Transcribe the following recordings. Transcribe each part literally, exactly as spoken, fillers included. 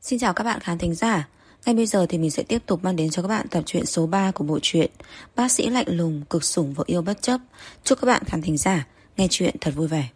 Xin chào các bạn khán thính giả. Ngay bây giờ thì mình sẽ tiếp tục mang đến cho các bạn tập truyện số ba của bộ truyện Bác sĩ lạnh lùng cực sủng vợ yêu bất chấp. Chúc các bạn khán thính giả nghe chuyện thật vui vẻ.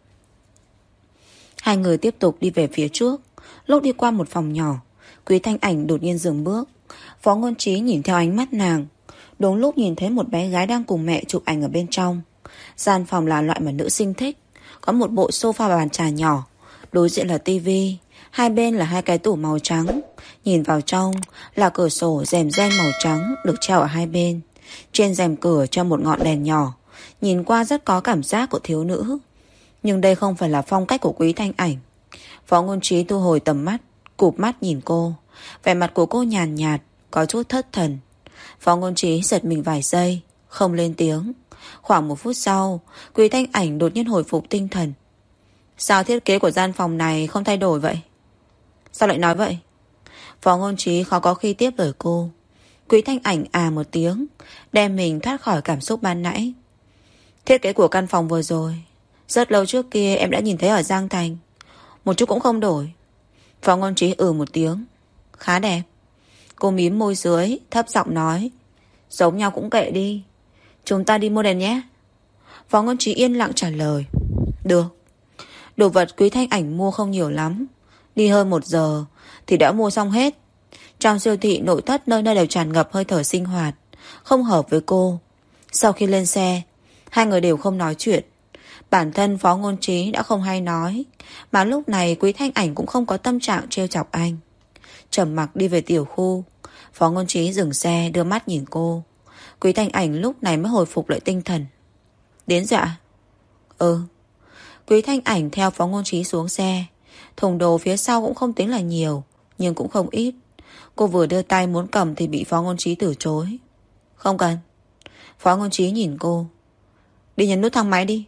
Hai người tiếp tục đi về phía trước. Lúc đi qua một phòng nhỏ, Quý Thanh Ảnh đột nhiên dừng bước. Phó Ngôn Trí nhìn theo ánh mắt nàng, đúng lúc nhìn thấy một bé gái đang cùng mẹ chụp ảnh ở bên trong. Gian phòng là loại mà nữ sinh thích, có một bộ sofa và bàn trà nhỏ, đối diện là tivi, hai bên là hai cái tủ màu trắng. Nhìn vào trong là cửa sổ rèm ren màu trắng được treo ở hai bên. Trên rèm cửa treo một ngọn đèn nhỏ, nhìn qua rất có cảm giác của thiếu nữ. Nhưng đây không phải là phong cách của Quý Thanh Ảnh. Phó Ngôn Trí thu hồi tầm mắt, cụp mắt nhìn cô. Vẻ mặt của cô nhàn nhạt, có chút thất thần. Phó Ngôn Trí giật mình vài giây, không lên tiếng. Khoảng một phút sau, Quý Thanh Ảnh đột nhiên hồi phục tinh thần. Sao thiết kế của gian phòng này không thay đổi vậy? Sao lại nói vậy? Phó Ngôn Trí khó có khi tiếp lời cô. Quý Thanh Ảnh à một tiếng, đem mình thoát khỏi cảm xúc ban nãy. Thiết kế của căn phòng vừa rồi, rất lâu trước kia em đã nhìn thấy ở Giang Thành, một chút cũng không đổi. Phó Ngôn Trí ừ một tiếng. Khá đẹp. Cô mím môi dưới, thấp giọng nói. Giống nhau cũng kệ đi, chúng ta đi mua đèn nhé. Phó Ngôn Trí yên lặng trả lời. Được. Đồ vật Quý Thanh Ảnh mua không nhiều lắm, đi hơn một giờ thì đã mua xong hết. Trong siêu thị nội thất nơi nơi đều tràn ngập hơi thở sinh hoạt, không hợp với cô. Sau khi lên xe, hai người đều không nói chuyện. Bản thân Phó Ngôn Trí đã không hay nói, mà lúc này Quý Thanh Ảnh cũng không có tâm trạng trêu chọc anh. Trầm mặc đi về tiểu khu. Phó Ngôn Trí dừng xe, đưa mắt nhìn cô. Quý Thanh Ảnh lúc này mới hồi phục lại tinh thần. Đến dạ? Ừ. Quý Thanh Ảnh theo Phó Ngôn Trí xuống xe. Thùng đồ phía sau cũng không tính là nhiều, nhưng cũng không ít. Cô vừa đưa tay muốn cầm thì bị Phó Ngôn Trí từ chối. Không cần. Phó Ngôn Trí nhìn cô. Đi nhấn nút thang máy đi.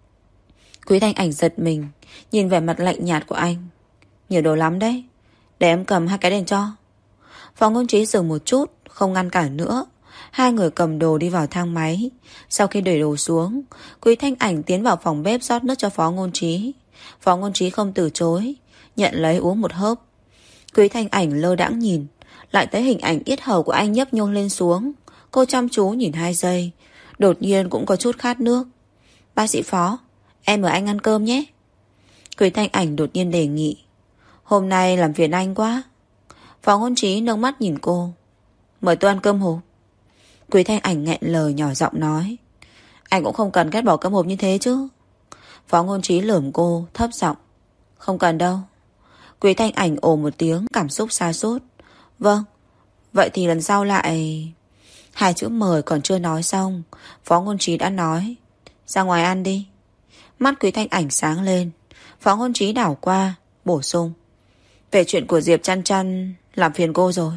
Quý Thanh Ảnh giật mình, nhìn vẻ mặt lạnh nhạt của anh. Nhiều đồ lắm đấy, để em cầm hai cái đèn cho. Phó Ngôn Trí dừng một chút, không ngăn cản nữa. Hai người cầm đồ đi vào thang máy. Sau khi đẩy đồ xuống, Quý Thanh Ảnh tiến vào phòng bếp rót nước cho Phó Ngôn Trí. Phó Ngôn Trí không từ chối, nhận lấy uống một hớp. Quý Thanh Ảnh lơ đãng nhìn, lại thấy hình ảnh yết hầu của anh nhấp nhô lên xuống. Cô chăm chú nhìn hai giây, đột nhiên cũng có chút khát nước. Bác sĩ Phó, em mời anh ăn cơm nhé. Quý Thanh Ảnh đột nhiên đề nghị. Hôm nay làm phiền anh quá. Phó Ngôn Trí nâng mắt nhìn cô. Mời tôi ăn cơm hộp. Quý Thanh Ảnh nghẹn lời nhỏ giọng nói. Anh cũng không cần ghét bỏ cơm hộp như thế chứ. Phó Ngôn Trí lườm cô, thấp giọng. Không cần đâu. Quý Thanh Ảnh ồ một tiếng, cảm xúc sa sút. Vâng, vậy thì lần sau lại... Hai chữ mời còn chưa nói xong, Phó Ngôn Trí đã nói. Ra ngoài ăn đi. Mắt Quý Thanh Ảnh sáng lên. Phó Ngôn Trí đảo qua, bổ sung. Về chuyện của Diệp Chăn Chăn, làm phiền cô rồi.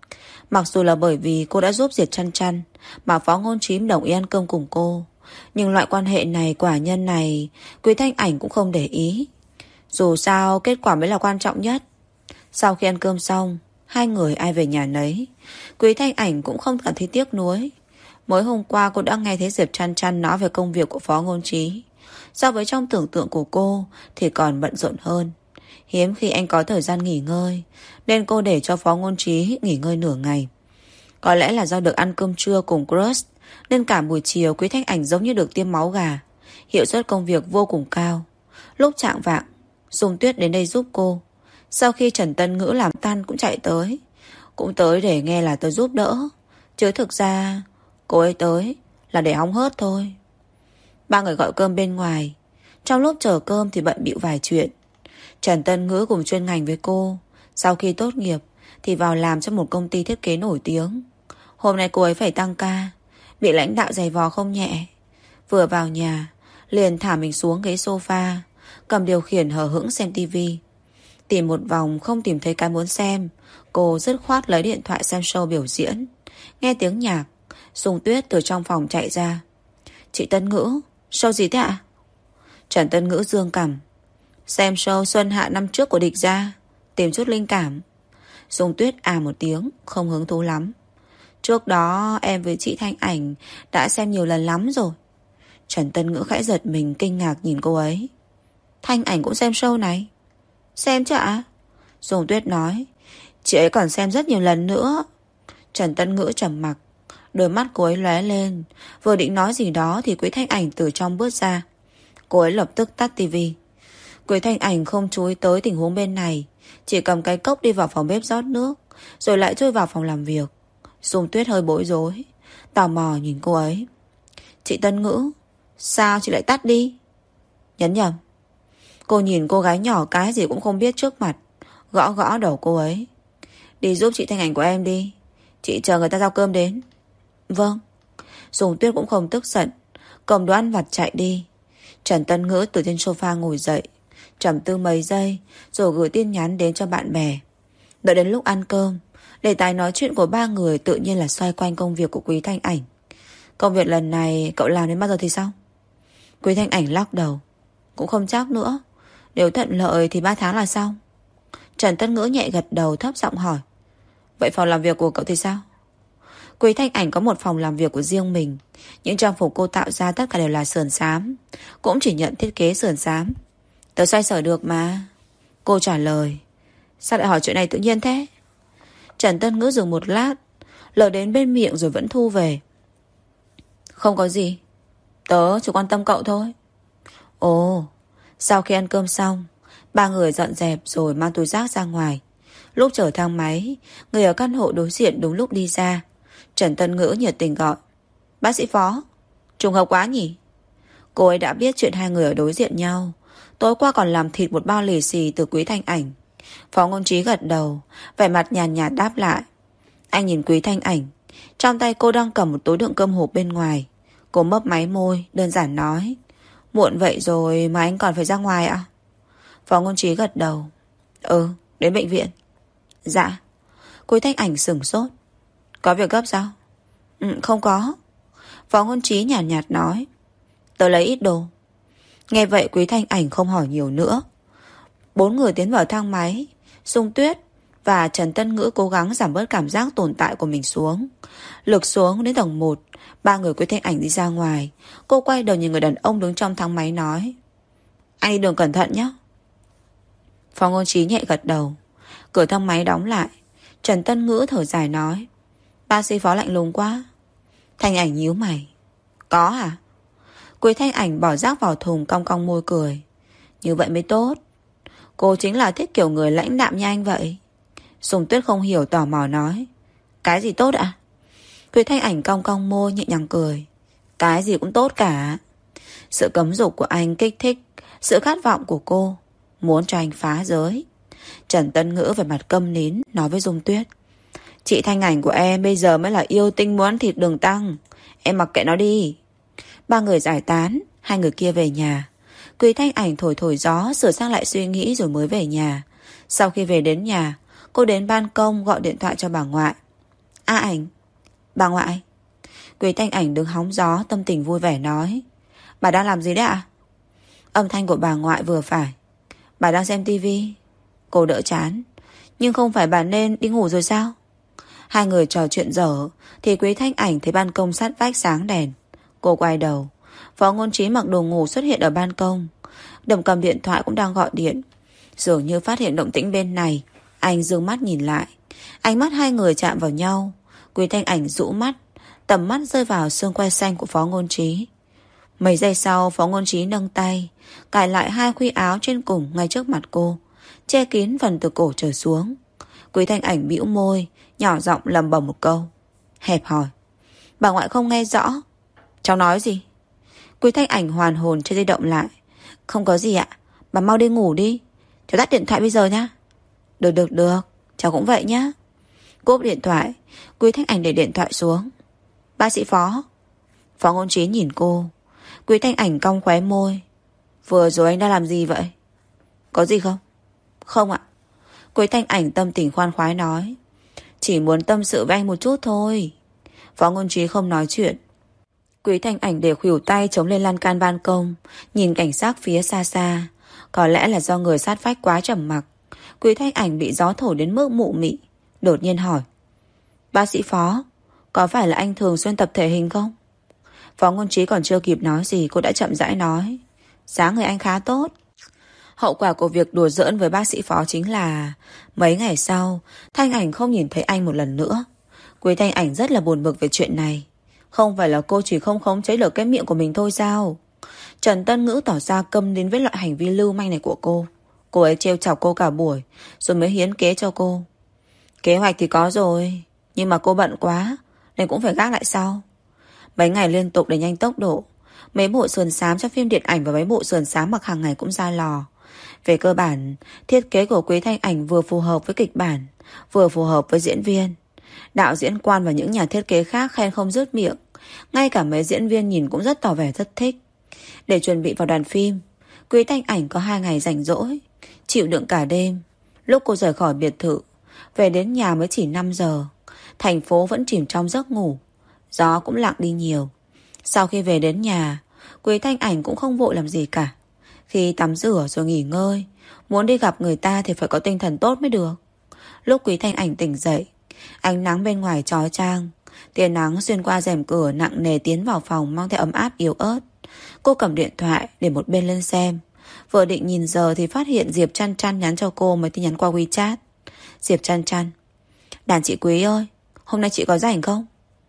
Mặc dù là bởi vì cô đã giúp Diệp Chăn Chăn mà Phó Ngôn Trí đồng ý ăn cơm cùng cô, nhưng loại quan hệ này, quả nhân này, Quý Thanh Ảnh cũng không để ý. Dù sao kết quả mới là quan trọng nhất. Sau khi ăn cơm xong, hai người ai về nhà nấy. Quý Thanh Ảnh cũng không cảm thấy tiếc nuối. Mới hôm qua cô đã nghe thấy Diệp Chăn Chăn nói về công việc của Phó Ngôn Trí. So với trong tưởng tượng của cô thì còn bận rộn hơn. Hiếm khi anh có thời gian nghỉ ngơi, nên cô để cho Phó Ngôn Trí nghỉ ngơi nửa ngày. Có lẽ là do được ăn cơm trưa cùng crush, nên cả buổi chiều Quý Thanh Ảnh giống như được tiêm máu gà. Hiệu suất công việc vô cùng cao. Lúc chạng vạng, Dung Tuyết đến đây giúp cô. Sau khi Trần Tân Ngữ làm tan cũng chạy tới. Cũng tới để nghe là tôi giúp đỡ, chứ thực ra cô ấy tới là để hóng hớt thôi. Ba người gọi cơm bên ngoài. Trong lúc chờ cơm thì bận bịu vài chuyện. Trần Tân Ngữ cùng chuyên ngành với cô. Sau khi tốt nghiệp thì vào làm cho một công ty thiết kế nổi tiếng. Hôm nay cô ấy phải tăng ca, bị lãnh đạo giày vò không nhẹ. Vừa vào nhà liền thả mình xuống ghế sofa, cầm điều khiển hờ hững xem tivi. Tìm một vòng không tìm thấy cái muốn xem, cô dứt khoát lấy điện thoại xem show biểu diễn. Nghe tiếng nhạc, Dung Tuyết từ trong phòng chạy ra. Chị Tân Ngữ, show gì thế ạ? Trần Tân Ngữ dương cằm. Xem show Xuân Hạ năm trước của Địch Gia, tìm chút linh cảm. Dung Tuyết à một tiếng, không hứng thú lắm. Trước đó em với chị Thanh Ảnh đã xem nhiều lần lắm rồi. Trần Tân Ngữ khẽ giật mình, kinh ngạc nhìn cô ấy. Thanh Ảnh cũng xem show này? Xem chứ ạ? Dung Tuyết nói. Chị ấy còn xem rất nhiều lần nữa. Trần Tân Ngữ trầm mặc. Đôi mắt cô ấy lóe lên. Vừa định nói gì đó thì Quý Thanh Ảnh từ trong bước ra. Cô ấy lập tức tắt tivi. Quý Thanh Ảnh không chú ý tới tình huống bên này, chỉ cầm cái cốc đi vào phòng bếp rót nước, rồi lại chui vào phòng làm việc. Dung Tuyết hơi bối rối, tò mò nhìn cô ấy. Chị Tân Ngữ, sao chị lại tắt đi? Nhấn nhầm. Cô nhìn cô gái nhỏ cái gì cũng không biết trước mặt, gõ gõ đầu cô ấy. Đi giúp chị Thanh Ảnh của em đi, chị chờ người ta giao cơm đến. Vâng. Dung Tuyết cũng không tức giận, cầm đồ ăn vặt chạy đi. Trần Tân Ngữ từ trên sofa ngồi dậy, trầm tư mấy giây rồi gửi tin nhắn đến cho bạn bè. Đợi đến lúc ăn cơm, đề tài nói chuyện của ba người tự nhiên là xoay quanh công việc của Quý Thanh Ảnh. Công việc lần này cậu làm đến bao giờ thì xong? Quý Thanh Ảnh lắc đầu. Cũng không chắc nữa, nếu thuận lợi thì ba tháng là xong. Trần Tân Ngữ nhẹ gật đầu, thấp giọng hỏi. Vậy phòng làm việc của cậu thì sao? Quý Thanh Ảnh có một phòng làm việc của riêng mình. Những trang phục cô tạo ra tất cả đều là sườn xám, cũng chỉ nhận thiết kế sườn xám. Tớ xoay sở được mà. Cô trả lời. Sao lại hỏi chuyện này tự nhiên thế? Trần Tân Ngữ dừng một lát, lờ đến bên miệng rồi vẫn thu về. Không có gì, tớ chỉ quan tâm cậu thôi. Ồ. Sau khi ăn cơm xong, ba người dọn dẹp rồi mang túi rác ra ngoài. Lúc chở thang máy, người ở căn hộ đối diện đúng lúc đi ra. Trần Tân Ngữ nhiệt tình gọi. Bác sĩ Phó. Trùng hợp quá nhỉ? Cô ấy đã biết chuyện hai người ở đối diện nhau. Tối qua còn làm thịt một bao lì xì từ Quý Thanh Ảnh. Phó Ngôn Trí gật đầu, vẻ mặt nhàn nhạt đáp lại. Anh nhìn Quý Thanh Ảnh, trong tay cô đang cầm một túi đựng cơm hộp bên ngoài. Cô mấp máy môi, đơn giản nói. Muộn vậy rồi mà anh còn phải ra ngoài ạ? Phó Ngôn Trí gật đầu. Ừ, đến bệnh viện. Dạ. Quý Thanh Ảnh sửng sốt. Có việc gấp sao? Ừ, không có. Phó Ngôn Trí nhàn nhạt, nhạt nói. Tớ lấy ít đồ. Nghe vậy Quý Thanh Ảnh không hỏi nhiều nữa. Bốn người tiến vào thang máy. Dung Tuyết và Trần Tân Ngữ cố gắng giảm bớt cảm giác tồn tại của mình xuống. Lực xuống đến tầng một. Ba người Quý Thanh Ảnh đi ra ngoài. Cô quay đầu nhìn người đàn ông đứng trong thang máy nói. Anh đi đường cẩn thận nhé. Phó Ngôn Trí nhẹ gật đầu. Cửa thang máy đóng lại. Trần Tân Ngữ thở dài nói. Bác sĩ Phó lạnh lùng quá. Thanh Ảnh nhíu mày. Có hả? Quý Thanh Ảnh bỏ rác vào thùng, cong cong môi cười. Như vậy mới tốt. Cô chính là thích kiểu người lãnh đạm như anh vậy. Dung Tuyết không hiểu, tò mò nói. Cái gì tốt ạ? Quý Thanh Ảnh cong cong môi nhẹ nhàng cười. Cái gì cũng tốt cả. Sự cấm dục của anh kích thích sự khát vọng của cô, muốn cho anh phá giới. Trần Tân Ngữ về mặt câm nín nói với Dung Tuyết. Chị Thanh Ảnh của em bây giờ mới là yêu tinh muốn ăn thịt đường tăng. Em mặc kệ nó đi. Ba người giải tán. Hai người kia về nhà. Quý Thanh Ảnh thổi thổi gió, sửa sang lại suy nghĩ rồi mới về nhà. Sau khi về đến nhà, cô đến ban công gọi điện thoại cho bà ngoại. A Ảnh. Bà ngoại. Quý Thanh Ảnh đứng hóng gió, tâm tình vui vẻ nói. Bà đang làm gì đấy ạ? Âm thanh của bà ngoại vừa phải. Bà đang xem tivi. Cô đỡ chán. Nhưng không phải bà nên đi ngủ rồi sao? Hai người trò chuyện dở thì Quý Thanh Ảnh thấy ban công sát vách sáng đèn. Cô quay đầu. Phó Ngôn Trí mặc đồ ngủ xuất hiện ở ban công. Đồng cầm điện thoại cũng đang gọi điện. Dường như phát hiện động tĩnh bên này, anh dương mắt nhìn lại. Ánh mắt hai người chạm vào nhau. Quý Thanh Ảnh rũ mắt, tầm mắt rơi vào xương quai xanh của Phó Ngôn Trí. Mấy giây sau, Phó Ngôn Trí nâng tay cài lại hai khuy áo trên cùng ngay trước mặt cô, che kín phần từ cổ trở xuống. Quý Thanh Ảnh bĩu môi, nhỏ giọng lầm bầm một câu. Hẹp hòi. Bà ngoại không nghe rõ. Cháu nói gì? Quý Thanh Ảnh hoàn hồn chơi di động lại. Không có gì ạ. Bà mau đi ngủ đi. Cháu tắt điện thoại bây giờ nhá. Được được được. Cháu cũng vậy nhá. Cúp điện thoại. Quý Thanh Ảnh để điện thoại xuống. Bác sĩ Phó. Phó Ngôn Trí nhìn cô. Quý Thanh Ảnh cong khóe môi. Vừa rồi anh đã làm gì vậy? Có gì không? Không ạ. Quý Thanh Ảnh tâm tình khoan khoái nói. Chỉ muốn tâm sự với anh một chút thôi. Phó Ngôn Trí không nói chuyện. Quý Thanh Ảnh để khuỷu tay chống lên lan can ban công, nhìn cảnh sát phía xa xa. Có lẽ là do người sát vách quá trầm mặc, Quý Thanh Ảnh bị gió thổi đến mức mụ mị. Đột nhiên hỏi. Bác sĩ Phó, có phải là anh thường xuyên tập thể hình không? Phó Ngôn Trí còn chưa kịp nói gì, cô đã chậm rãi nói. Dáng người anh khá tốt. Hậu quả của việc đùa giỡn với bác sĩ Phó chính là mấy ngày sau, Thanh Ảnh không nhìn thấy anh một lần nữa. Quý Thanh Ảnh rất là buồn bực về chuyện này. Không phải là cô chỉ không khống chế được cái miệng của mình thôi sao? Trần Tân Ngữ tỏ ra câm đến với loại hành vi lưu manh này của cô. Cô ấy trêu chọc cô cả buổi, rồi mới hiến kế cho cô. Kế hoạch thì có rồi, nhưng mà cô bận quá, nên cũng phải gác lại sau. Mấy ngày liên tục để nhanh tốc độ, mấy bộ sườn xám cho phim điện ảnh và mấy bộ sườn xám mặc hàng ngày cũng ra lò. Về cơ bản, thiết kế của Quý Thanh Ảnh vừa phù hợp với kịch bản, vừa phù hợp với diễn viên. Đạo diễn quan và những nhà thiết kế khác khen không dứt miệng. Ngay cả mấy diễn viên nhìn cũng rất tỏ vẻ rất thích. Để chuẩn bị vào đoàn phim, Quý Thanh Ảnh có hai ngày rảnh rỗi, chịu đựng cả đêm. Lúc cô rời khỏi biệt thự, về đến nhà mới chỉ năm giờ. Thành phố vẫn chìm trong giấc ngủ, gió cũng lặng đi nhiều. Sau khi về đến nhà, Quý Thanh Ảnh cũng không vội làm gì cả. Khi tắm rửa rồi nghỉ ngơi, muốn đi gặp người ta thì phải có tinh thần tốt mới được. Lúc Quý Thanh Ảnh tỉnh dậy, ánh nắng bên ngoài chói chang. Tia nắng xuyên qua rèm cửa nặng nề tiến vào phòng mang theo ấm áp yếu ớt. Cô cầm điện thoại để một bên lên xem. Vừa định nhìn giờ thì phát hiện Diệp Chăn Chăn nhắn cho cô mấy tin nhắn qua WeChat. Diệp Chăn Chăn: Đàn chị Quý ơi, hôm nay chị có rảnh không?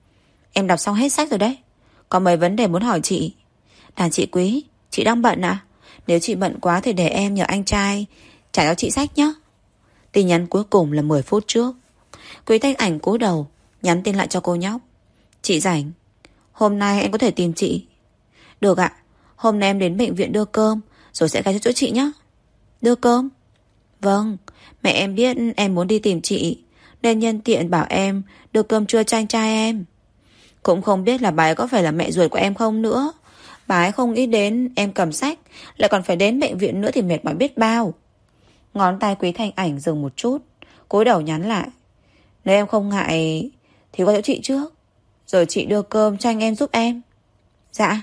Em đọc xong hết sách rồi đấy, có mấy vấn đề muốn hỏi chị. Đàn chị Quý, chị đang bận à? Nếu chị bận quá thì để em nhờ anh trai trả cho chị sách nhé. Tin nhắn cuối cùng là mười phút trước. Quý Thanh Ảnh cúi đầu nhắn tin lại cho cô nhóc: Chị rảnh, hôm nay em có thể tìm chị. Được ạ, hôm nay em đến bệnh viện đưa cơm, rồi sẽ ghé cho chỗ chị nhé. Đưa cơm? Vâng, mẹ em biết em muốn đi tìm chị, nên nhân tiện bảo em đưa cơm trưa cho anh trai em. Cũng không biết là bà ấy có phải là mẹ ruột của em không nữa. Bà ấy không nghĩ đến em cầm sách lại còn phải đến bệnh viện nữa thì mệt mỏi biết bao. Ngón tay Quý Thanh Ảnh dừng một chút, cúi đầu nhắn lại: Nếu em không ngại thì qua chỗ chị trước, rồi chị đưa cơm cho anh em giúp em. Dạ.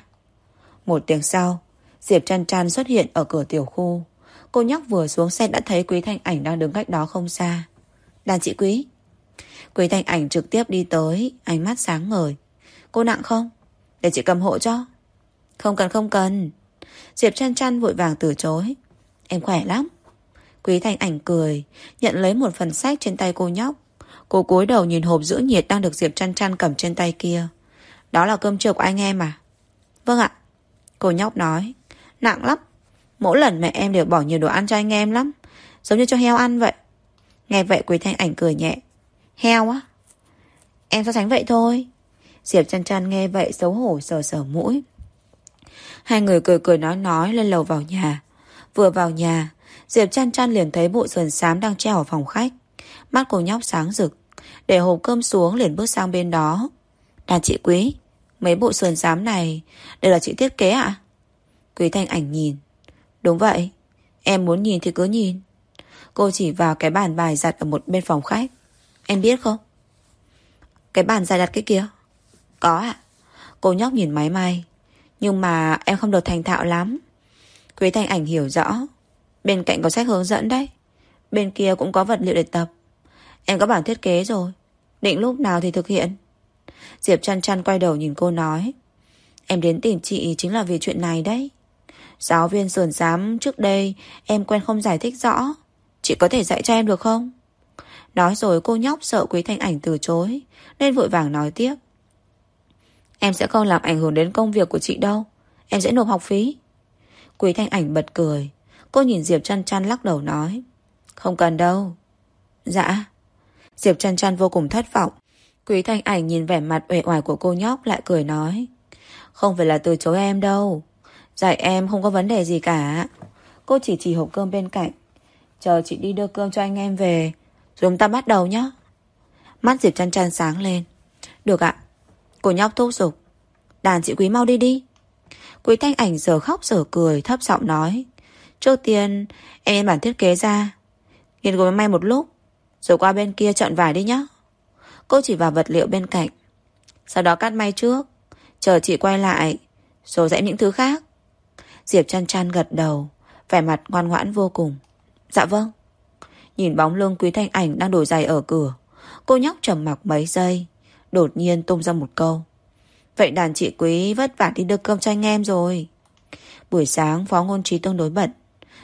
Một tiếng sau, Diệp Chăn Chăn xuất hiện ở cửa tiểu khu. Cô nhóc vừa xuống xe đã thấy Quý Thanh Ảnh đang đứng cách đó không xa. Đàn chị Quý. Quý Thanh Ảnh trực tiếp đi tới, ánh mắt sáng ngời. Cô nặng không? Để chị cầm hộ cho. Không cần không cần. Diệp Chăn Chăn vội vàng từ chối. Em khỏe lắm. Quý Thanh Ảnh cười, nhận lấy một phần sách trên tay cô nhóc. Cô cúi đầu nhìn hộp giữ nhiệt đang được Diệp Chăn Chăn cầm trên tay kia. Đó là cơm trưa của anh em à? Vâng ạ. Cô nhóc nói. Nặng lắm, mỗi lần mẹ em đều bỏ nhiều đồ ăn cho anh em lắm, giống như cho heo ăn vậy. Nghe vậy Quý Thanh Ảnh cười nhẹ. Heo á? Em so sánh vậy thôi. Diệp Chăn Chăn nghe vậy xấu hổ sờ sờ mũi. Hai người cười cười nói nói lên lầu vào nhà. Vừa vào nhà, Diệp Chăn Chăn liền thấy bộ sườn xám đang treo ở phòng khách. Mắt cô nhóc sáng rực, để hộp cơm xuống liền bước sang bên đó. Đàn chị Quý, mấy bộ sườn xám này đều là chị thiết kế ạ? À? Quý Thanh Ảnh nhìn. Đúng vậy, em muốn nhìn thì cứ nhìn. Cô chỉ vào cái bàn bài giặt ở một bên phòng khách. Em biết không? Cái bàn dài đặt cái kia? Có ạ. Cô nhóc nhìn máy may. Nhưng mà em không được thành thạo lắm. Quý Thanh Ảnh hiểu rõ. Bên cạnh có sách hướng dẫn đấy, bên kia cũng có vật liệu để tập. Em có bản thiết kế rồi, định lúc nào thì thực hiện. Diệp Chăn Chăn quay đầu nhìn cô nói. Em đến tìm chị chính là vì chuyện này đấy. Giáo viên sườn xám trước đây em quen không giải thích rõ, chị có thể dạy cho em được không? Nói rồi cô nhóc sợ Quý Thanh Ảnh từ chối, nên vội vàng nói tiếp. Em sẽ không làm ảnh hưởng đến công việc của chị đâu, em sẽ nộp học phí. Quý Thanh Ảnh bật cười. Cô nhìn Diệp Chăn Chăn lắc đầu nói. Không cần đâu. Dạ. Diệp Chăn Chăn vô cùng thất vọng. Quý Thanh Ảnh nhìn vẻ mặt uể oải của cô nhóc lại cười nói. Không phải là từ chối em đâu, dạy em không có vấn đề gì cả. Cô chỉ chỉ hộp cơm bên cạnh. Chờ chị đi đưa cơm cho anh em về, rồi chúng ta bắt đầu nhé. Mắt Diệp Chăn Chăn sáng lên. Được ạ. Cô nhóc thúc giục. Đàn chị Quý mau đi đi. Quý Thanh Ảnh giờ khóc giờ cười, thấp giọng nói. Trước tiên em in bản thiết kế ra, nghiên cứu may một lúc, rồi qua bên kia chọn vải đi nhé. Cô chỉ vào vật liệu bên cạnh. Sau đó cắt may trước, chờ chị quay lại, rồi dạy những thứ khác. Diệp Chăn Chăn gật đầu, vẻ mặt ngoan ngoãn vô cùng. Dạ vâng. Nhìn bóng lưng Quý Thanh Ảnh đang đổi giày ở cửa, cô nhóc trầm mặc mấy giây, đột nhiên tung ra một câu. Vậy đàn chị Quý vất vả đi đưa cơm cho anh em rồi. Buổi sáng Phó Ngôn Trí tương đối bận,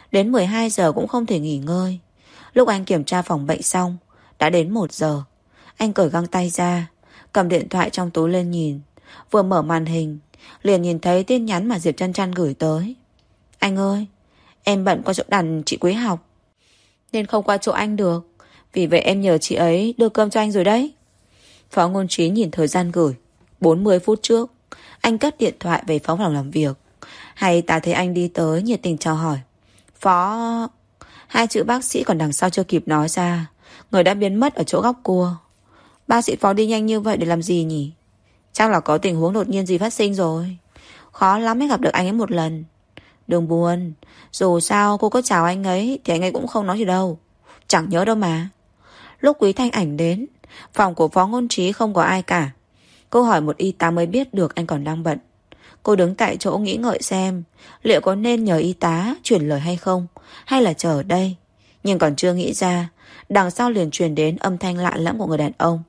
Đến mười hai giờ cũng không thể nghỉ ngơi. Lúc anh kiểm tra phòng bệnh xong, đã đến một giờ. Anh cởi găng tay ra, cầm điện thoại trong túi lên nhìn. Vừa mở màn hình, liền nhìn thấy tin nhắn mà Diệp Chăn Chăn gửi tới. Anh ơi, em bận qua chỗ đàn chị Quế học, nên không qua chỗ anh được. Vì vậy em nhờ chị ấy đưa cơm cho anh rồi đấy. Phó Ngôn Trí nhìn thời gian gửi, bốn mươi phút trước. Anh cất điện thoại về phóng phòng làm việc. Hay ta thấy anh đi tới nhiệt tình chào hỏi. Phó... Hai chữ bác sĩ còn đằng sau chưa kịp nói ra, người đã biến mất ở chỗ góc cua. Bác sĩ Phó đi nhanh như vậy để làm gì nhỉ? Chắc là có tình huống đột nhiên gì phát sinh rồi. Khó lắm mới gặp được anh ấy một lần. Đừng buồn, dù sao cô có chào anh ấy thì anh ấy cũng không nói gì đâu. Chẳng nhớ đâu mà. Lúc Quý Thanh Ảnh đến, phòng của Phó Ngôn Trí không có ai cả. Cô hỏi một y tá mới biết được anh còn đang bận. Cô đứng tại chỗ nghĩ ngợi xem liệu có nên nhờ y tá chuyển lời hay không, hay là chờ ở đây. Nhưng còn chưa nghĩ ra, đằng sau liền truyền đến âm thanh lạ lẫm của người đàn ông.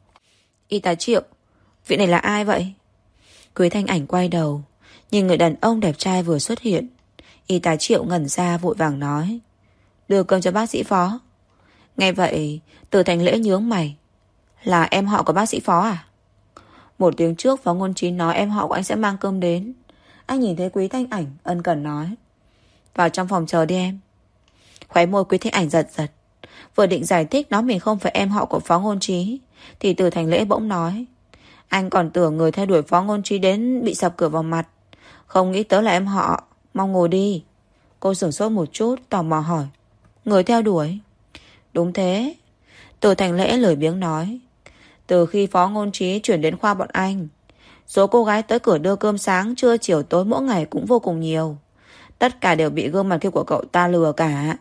Y tá Triệu, vị này là ai vậy? Quý Thanh Ảnh quay đầu, nhìn người đàn ông đẹp trai vừa xuất hiện. Y tá Triệu ngẩn ra vội vàng nói, đưa cơm cho bác sĩ Phó. Nghe vậy, Từ Thành Lễ nhướng mày. Là em họ của bác sĩ Phó à? Một tiếng trước Phó Ngôn Trí nói em họ của anh sẽ mang cơm đến. Anh nhìn thấy Quý Thanh Ảnh ân cần nói, vào trong phòng chờ đi em. Khóe môi Quý Thanh Ảnh giật giật. Vừa định giải thích nói mình không phải em họ của Phó Ngôn Trí, thì Từ Thành Lễ bỗng nói, anh còn tưởng người theo đuổi Phó Ngôn Trí đến bị sập cửa vào mặt, không nghĩ tới là em họ. Mong ngồi đi. Cô sửng sốt một chút, tò mò hỏi, người theo đuổi? Đúng thế. Từ Thành Lễ lười biếng nói, từ khi Phó Ngôn Trí chuyển đến khoa bọn anh, số cô gái tới cửa đưa cơm sáng, trưa, chiều, tối mỗi ngày cũng vô cùng nhiều. Tất cả đều bị gương mặt kia của cậu ta lừa cả.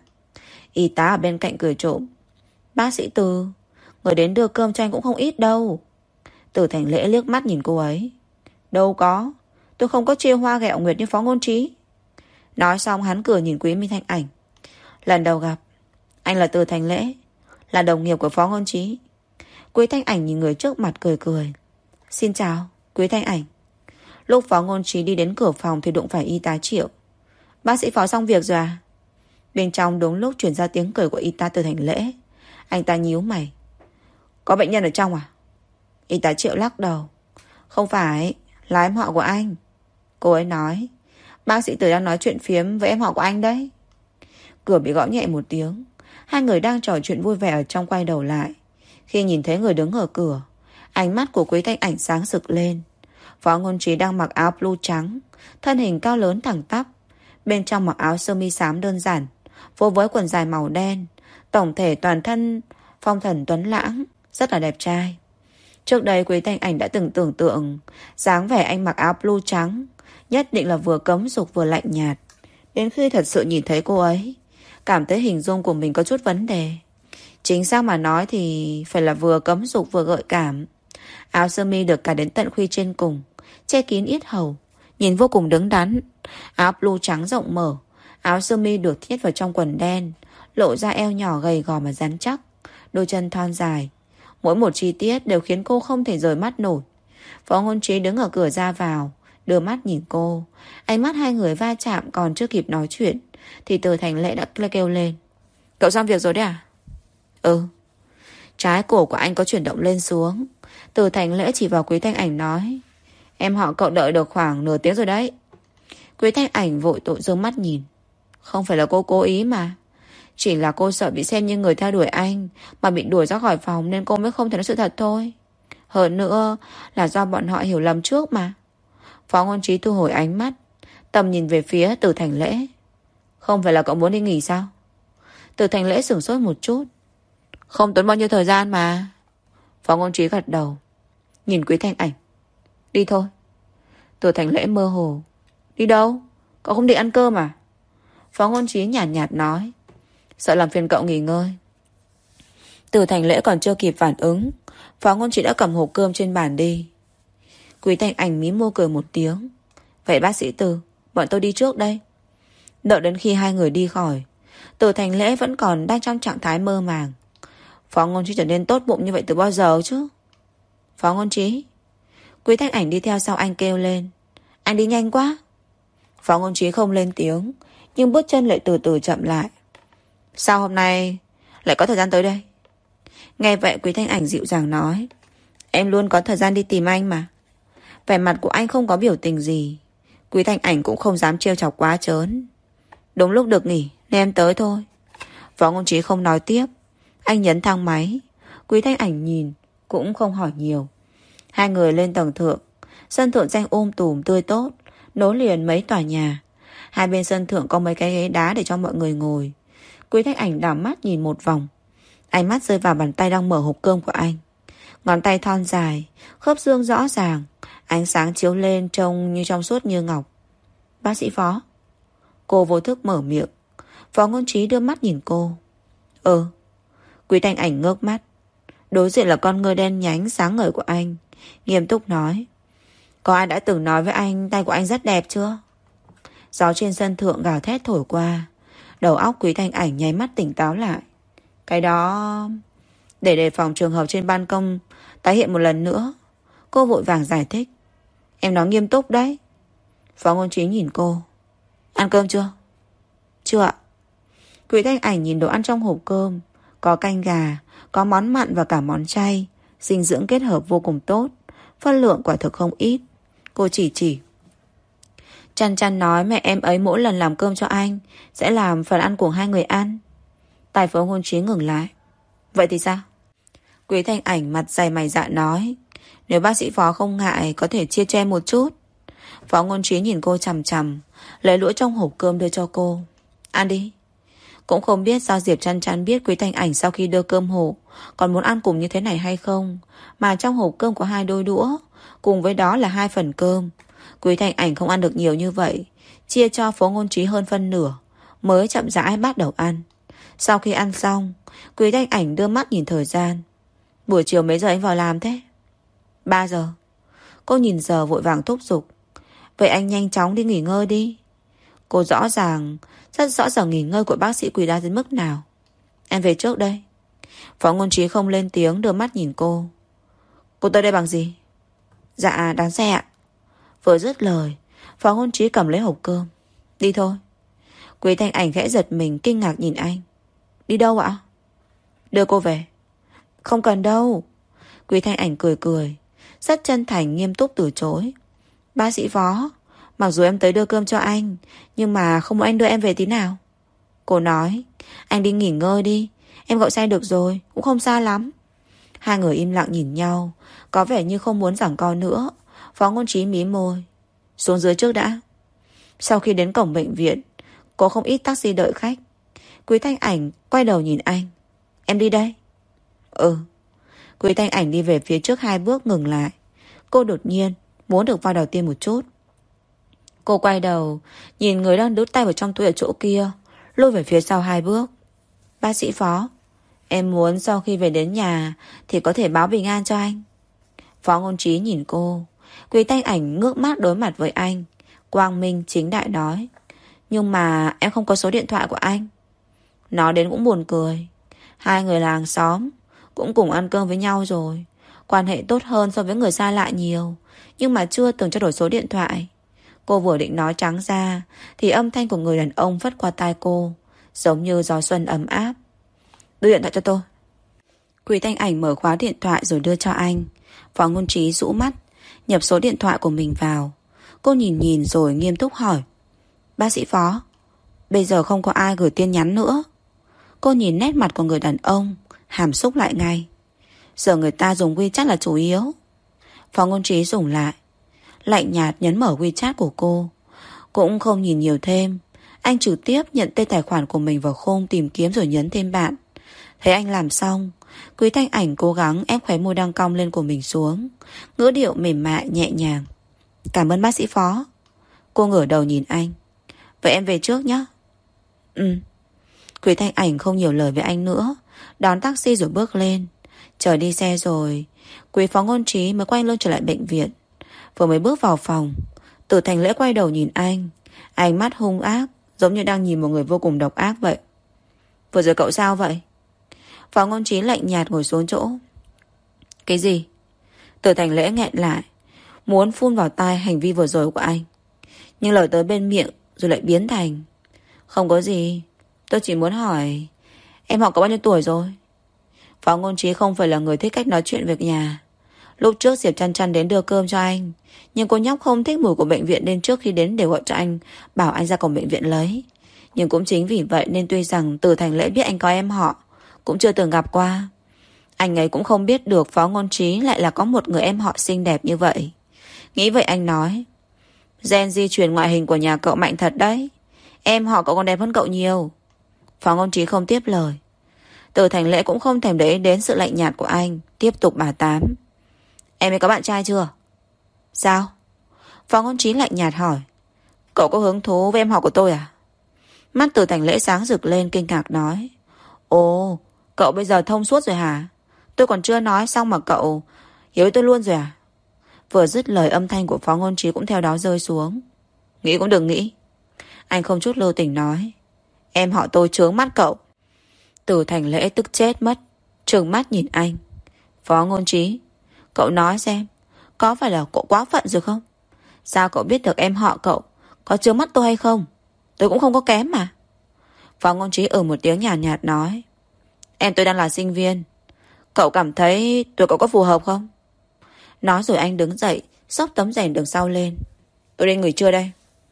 Y tá ở bên cạnh cười trộm, bác sĩ Từ, người đến đưa cơm cho anh cũng không ít đâu. Từ Thành Lễ liếc mắt nhìn cô ấy. Đâu có, tôi không có chia hoa ghẹo nguyệt như Phó Ngôn Trí. Nói xong hắn cười nhìn Quý Minh Thanh Ảnh. Lần đầu gặp, anh là Từ Thành Lễ, là đồng nghiệp của Phó Ngôn Trí. Quý Thanh Ảnh nhìn người trước mặt cười cười. Xin chào, Quý Thanh Ảnh. Lúc Phó Ngôn Trí đi đến cửa phòng thì đụng phải y tá Triệu. Bác sĩ Phó xong việc rồi à? Bên trong đúng lúc truyền ra tiếng cười của y tá Từ Thành Lễ. Anh ta nhíu mày. Có bệnh nhân ở trong à? Y tá Triệu lắc đầu. Không phải, là em họ của anh. Cô ấy nói, bác sĩ Từ đang nói chuyện phiếm với em họ của anh đấy. Cửa bị gõ nhẹ một tiếng. Hai người đang trò chuyện vui vẻ ở trong quay đầu lại. Khi nhìn thấy người đứng ở cửa, ánh mắt của Quý Thanh Ảnh sáng sực lên. Phó Ngôn Trí đang mặc áo blue trắng, thân hình cao lớn thẳng tắp. Bên trong mặc áo sơ mi xám đơn giản, phối với quần dài màu đen. Tổng thể toàn thân phong thần tuấn lãng, rất là đẹp trai. Trước đây Quý Thanh Ảnh đã từng tưởng tượng dáng vẻ anh mặc áo blue trắng nhất định là vừa cấm dục vừa lạnh nhạt. Đến khi thật sự nhìn thấy cô ấy, cảm thấy hình dung của mình có chút vấn đề. Chính xác mà nói thì phải là vừa cấm dục vừa gợi cảm. Áo sơ mi được cài đến tận khuy trên cùng, che kín yết hầu, nhìn vô cùng đứng đắn. Áo blue trắng rộng mở, áo sơ mi được thiết vào trong quần đen, lộ ra eo nhỏ gầy gò mà rắn chắc, đôi chân thon dài. Mỗi một chi tiết đều khiến cô không thể rời mắt nổi. Phó Ngôn Trí đứng ở cửa ra vào, đưa mắt nhìn cô. Ánh mắt hai người va chạm, còn chưa kịp nói chuyện thì Từ Thành Lễ đã kêu lên. Cậu xong việc rồi đấy à? Ừ. Trái cổ của anh có chuyển động lên xuống. Từ Thành Lễ chỉ vào Quý Thanh Ảnh nói, em họ cậu đợi được khoảng nửa tiếng rồi đấy. Quý Thanh Ảnh vội tội dương mắt nhìn. Không phải là cô cố ý mà, chỉ là cô sợ bị xem như người theo đuổi anh mà bị đuổi ra khỏi phòng, nên cô mới không thể nói sự thật thôi. Hơn nữa là do bọn họ hiểu lầm trước mà. Phó Ngôn Trí thu hồi ánh mắt, tầm nhìn về phía Từ Thành Lễ. Không phải là cậu muốn đi nghỉ sao? Từ Thành Lễ sửng sốt một chút. Không tốn bao nhiêu thời gian mà. Phó Ngôn Trí gật đầu, nhìn Quý Thanh Ảnh. Đi thôi. Từ Thành Lễ mơ hồ. Đi đâu? Cậu không định ăn cơm à? Phó Ngôn Trí nhạt nhạt nói, sợ làm phiền cậu nghỉ ngơi. Từ Thành Lễ còn chưa kịp phản ứng, Phó Ngôn Trí đã cầm hộp cơm trên bàn đi. Quý Thanh Ảnh mí môi cười một tiếng. Vậy bác sĩ Từ, bọn tôi đi trước đây. Đợi đến khi hai người đi khỏi, Từ Thành Lễ vẫn còn đang trong trạng thái mơ màng. Phó Ngôn Trí trở nên tốt bụng như vậy từ bao giờ chứ? Phó Ngôn Trí. Quý Thanh Ảnh đi theo sau anh kêu lên. Anh đi nhanh quá. Phó Ngôn Trí không lên tiếng, nhưng bước chân lại từ từ chậm lại. Sao hôm nay lại có thời gian tới đây? Nghe vậy Quý Thanh Ảnh dịu dàng nói, em luôn có thời gian đi tìm anh mà. Vẻ mặt của anh không có biểu tình gì. Quý Thanh Ảnh cũng không dám trêu chọc quá trớn. Đúng lúc được nghỉ nên em tới thôi. Phó Ngôn Trí không nói tiếp. Anh nhấn thang máy. Quý Thanh Ảnh nhìn, cũng không hỏi nhiều. Hai người lên tầng thượng. Sân thượng xanh um tùm tươi tốt, nối liền mấy tòa nhà. Hai bên sân thượng có mấy cái ghế đá để cho mọi người ngồi. Quý Thanh Ảnh đảo mắt nhìn một vòng. Ánh mắt rơi vào bàn tay đang mở hộp cơm của anh. Ngón tay thon dài, khớp xương rõ ràng, ánh sáng chiếu lên trông như trong suốt như ngọc. Bác sĩ Phó. Cô vô thức mở miệng. Phó Ngôn Trí đưa mắt nhìn cô. Ừ. Quý Thanh Ảnh ngước mắt. Đối diện là con ngươi đen nhánh sáng ngời của anh. Nghiêm túc nói, có ai đã từng nói với anh tay của anh rất đẹp chưa? Gió trên sân thượng gào thét thổi qua. Đầu óc Quý Thanh Ảnh nháy mắt tỉnh táo lại. Cái đó... Để đề phòng trường hợp trên ban công tái hiện một lần nữa, cô vội vàng giải thích. Em nói nghiêm túc đấy. Phó Ngôn Trí nhìn cô. Ăn cơm chưa? Chưa ạ. Quý Thanh Ảnh nhìn đồ ăn trong hộp cơm. Có canh gà, có món mặn và cả món chay. Dinh dưỡng kết hợp vô cùng tốt. Phân lượng quả thực không ít. Cô chỉ chỉ. Chăn Chăn nói mẹ em ấy mỗi lần làm cơm cho anh sẽ làm phần ăn của hai người ăn. Tài Phó Ngôn Trí ngừng lại. Vậy thì sao? Quý Thanh Ảnh mặt dày mày dạ nói, nếu bác sĩ Phó không ngại có thể chia cho em một chút. Phó Ngôn Trí nhìn cô chằm chằm, lấy đũa trong hộp cơm đưa cho cô. Ăn đi. Cũng không biết sao Diệp Chăn Chăn biết Quý Thanh Ảnh sau khi đưa cơm hộp còn muốn ăn cùng như thế này hay không, mà trong hộp cơm có hai đôi đũa, cùng với đó là hai phần cơm. Quý Thanh Ảnh không ăn được nhiều như vậy, chia cho Phó Ngôn Trí hơn phân nửa, mới chậm rãi bắt đầu ăn. Sau khi ăn xong, Quý Thanh Ảnh đưa mắt nhìn thời gian. Buổi chiều mấy giờ anh vào làm thế? Ba giờ. Cô nhìn giờ vội vàng thúc giục. Vậy anh nhanh chóng đi nghỉ ngơi đi. Cô rõ ràng, rất rõ giờ nghỉ ngơi của bác sĩ Quý đã đến mức nào. Em về trước đây. Phó Ngôn Trí không lên tiếng, đưa mắt nhìn cô. Cô tới đây bằng gì? Dạ đón xe ạ. Vừa dứt lời, Phó Ngôn Trí cầm lấy hộp cơm. Đi thôi. Quý Thanh Ảnh khẽ giật mình, kinh ngạc nhìn anh. Đi đâu ạ? Đưa cô về. Không cần đâu. Quý Thanh Ảnh cười cười, rất chân thành nghiêm túc từ chối. Bác sĩ Phó, mặc dù em tới đưa cơm cho anh, nhưng mà không muốn anh đưa em về tí nào. Cô nói, anh đi nghỉ ngơi đi, em gọi xe được rồi, cũng không xa lắm. Hai người im lặng nhìn nhau, có vẻ như không muốn giằng co nữa. Phó Ngôn Trí mí môi. Xuống dưới trước đã. Sau khi đến cổng bệnh viện, có không ít taxi đợi khách. Quý Thanh Ảnh quay đầu nhìn anh. Em đi đây. Ừ. Quý Thanh Ảnh đi về phía trước hai bước ngừng lại. Cô đột nhiên muốn được vào đầu tiên một chút. Cô quay đầu nhìn người đang đút tay vào trong túi ở chỗ kia, lùi về phía sau hai bước. Bác sĩ Phó, em muốn sau khi về đến nhà thì có thể báo bình an cho anh. Phó Ngôn Trí nhìn cô. Quý Thanh Ảnh ngước mắt đối mặt với anh, quang minh chính đại nói. Nhưng mà em không có số điện thoại của anh. Nói đến cũng buồn cười. Hai người là hàng xóm, cũng cùng ăn cơm với nhau rồi, quan hệ tốt hơn so với người xa lạ nhiều, nhưng mà chưa từng trao đổi số điện thoại. Cô vừa định nói trắng ra thì âm thanh của người đàn ông phất qua tai cô, giống như gió xuân ấm áp. Đưa điện thoại cho tôi. Quý Thanh Ảnh mở khóa điện thoại rồi đưa cho anh. Phó Ngôn Trí rũ mắt, nhập số điện thoại của mình vào. Cô nhìn nhìn rồi nghiêm túc hỏi. Bác sĩ Phó, bây giờ không có ai gửi tin nhắn nữa. Cô nhìn nét mặt của người đàn ông, hàm xúc lại ngay. Giờ người ta dùng WeChat là chủ yếu. Phó Ngôn Trí dùng lại, lạnh nhạt nhấn mở WeChat của cô. Cũng không nhìn nhiều thêm, anh trực tiếp nhận tên tài khoản của mình vào khung tìm kiếm rồi nhấn thêm bạn. Thấy anh làm xong, Quý Thanh Ảnh cố gắng ép khóe môi đang cong lên của mình xuống, ngữ điệu mềm mại nhẹ nhàng. Cảm ơn bác sĩ Phó. Cô ngửa đầu nhìn anh. Vậy em về trước nhé. Ừ. Quý Thanh Ảnh không nhiều lời với anh nữa, đón taxi rồi bước lên. Chờ đi xe rồi, Quý Phó Ngôn Trí mới quay lưng trở lại bệnh viện. Vừa mới bước vào phòng, Từ Thành Lễ quay đầu nhìn anh, ánh mắt hung ác, giống như đang nhìn một người vô cùng độc ác vậy. Vừa rồi cậu sao vậy? Phó Ngôn Trí lạnh nhạt ngồi xuống chỗ. Cái gì? Từ Thành Lễ nghẹn lại, muốn phun vào tai hành vi vừa rồi của anh, nhưng lời tới bên miệng rồi lại biến thành. Không có gì. Tôi chỉ muốn hỏi em họ có bao nhiêu tuổi rồi? Phó Ngôn Trí không phải là người thích cách nói chuyện việc nhà. Lúc trước Diệp Chăn Chăn đến đưa cơm cho anh, nhưng cô nhóc không thích mùi của bệnh viện nên trước khi đến đều gọi cho anh, bảo anh ra cổng bệnh viện lấy. Nhưng cũng chính vì vậy nên tuy rằng Từ Thành Lễ biết anh có em họ, cũng chưa từng gặp qua, anh ấy cũng không biết được Phó Ngôn Trí lại là có một người em họ xinh đẹp như vậy. Nghĩ vậy anh nói, gen di truyền ngoại hình của nhà cậu mạnh thật đấy. Em họ cậu còn đẹp hơn cậu nhiều. Phó Ngôn Trí không tiếp lời. Từ Thành Lễ cũng không thèm để ý đến sự lạnh nhạt của anh, tiếp tục bà tám. Em ấy có bạn trai chưa? Sao? Phó Ngôn Trí lạnh nhạt hỏi. Cậu có hứng thú với em họ của tôi à? Mắt Từ Thành Lễ sáng rực lên kinh ngạc nói. Ồ, cậu bây giờ thông suốt rồi hả? Tôi còn chưa nói xong mà cậu hiểu tôi luôn rồi à? Vừa dứt lời âm thanh của Phó Ngôn Trí cũng theo đó rơi xuống. Nghĩ cũng đừng nghĩ. Anh không chút lưu tình nói. Em họ tôi chướng mắt cậu. Từ Thành Lễ tức chết mất, trừng mắt nhìn anh. Phó Ngôn Trí, cậu nói xem, có phải là cậu quá phận rồi không? Sao cậu biết được em họ cậu có chướng mắt tôi hay không? Tôi cũng không có kém mà. Phó Ngôn Trí ở một tiếng nhàn nhạt, nhạt nói. Em tôi đang là sinh viên. Cậu cảm thấy tuổi cậu có phù hợp không? Nói rồi anh đứng dậy, xốc tấm rèm đằng sau lên. Tôi đi nghỉ trưa đây.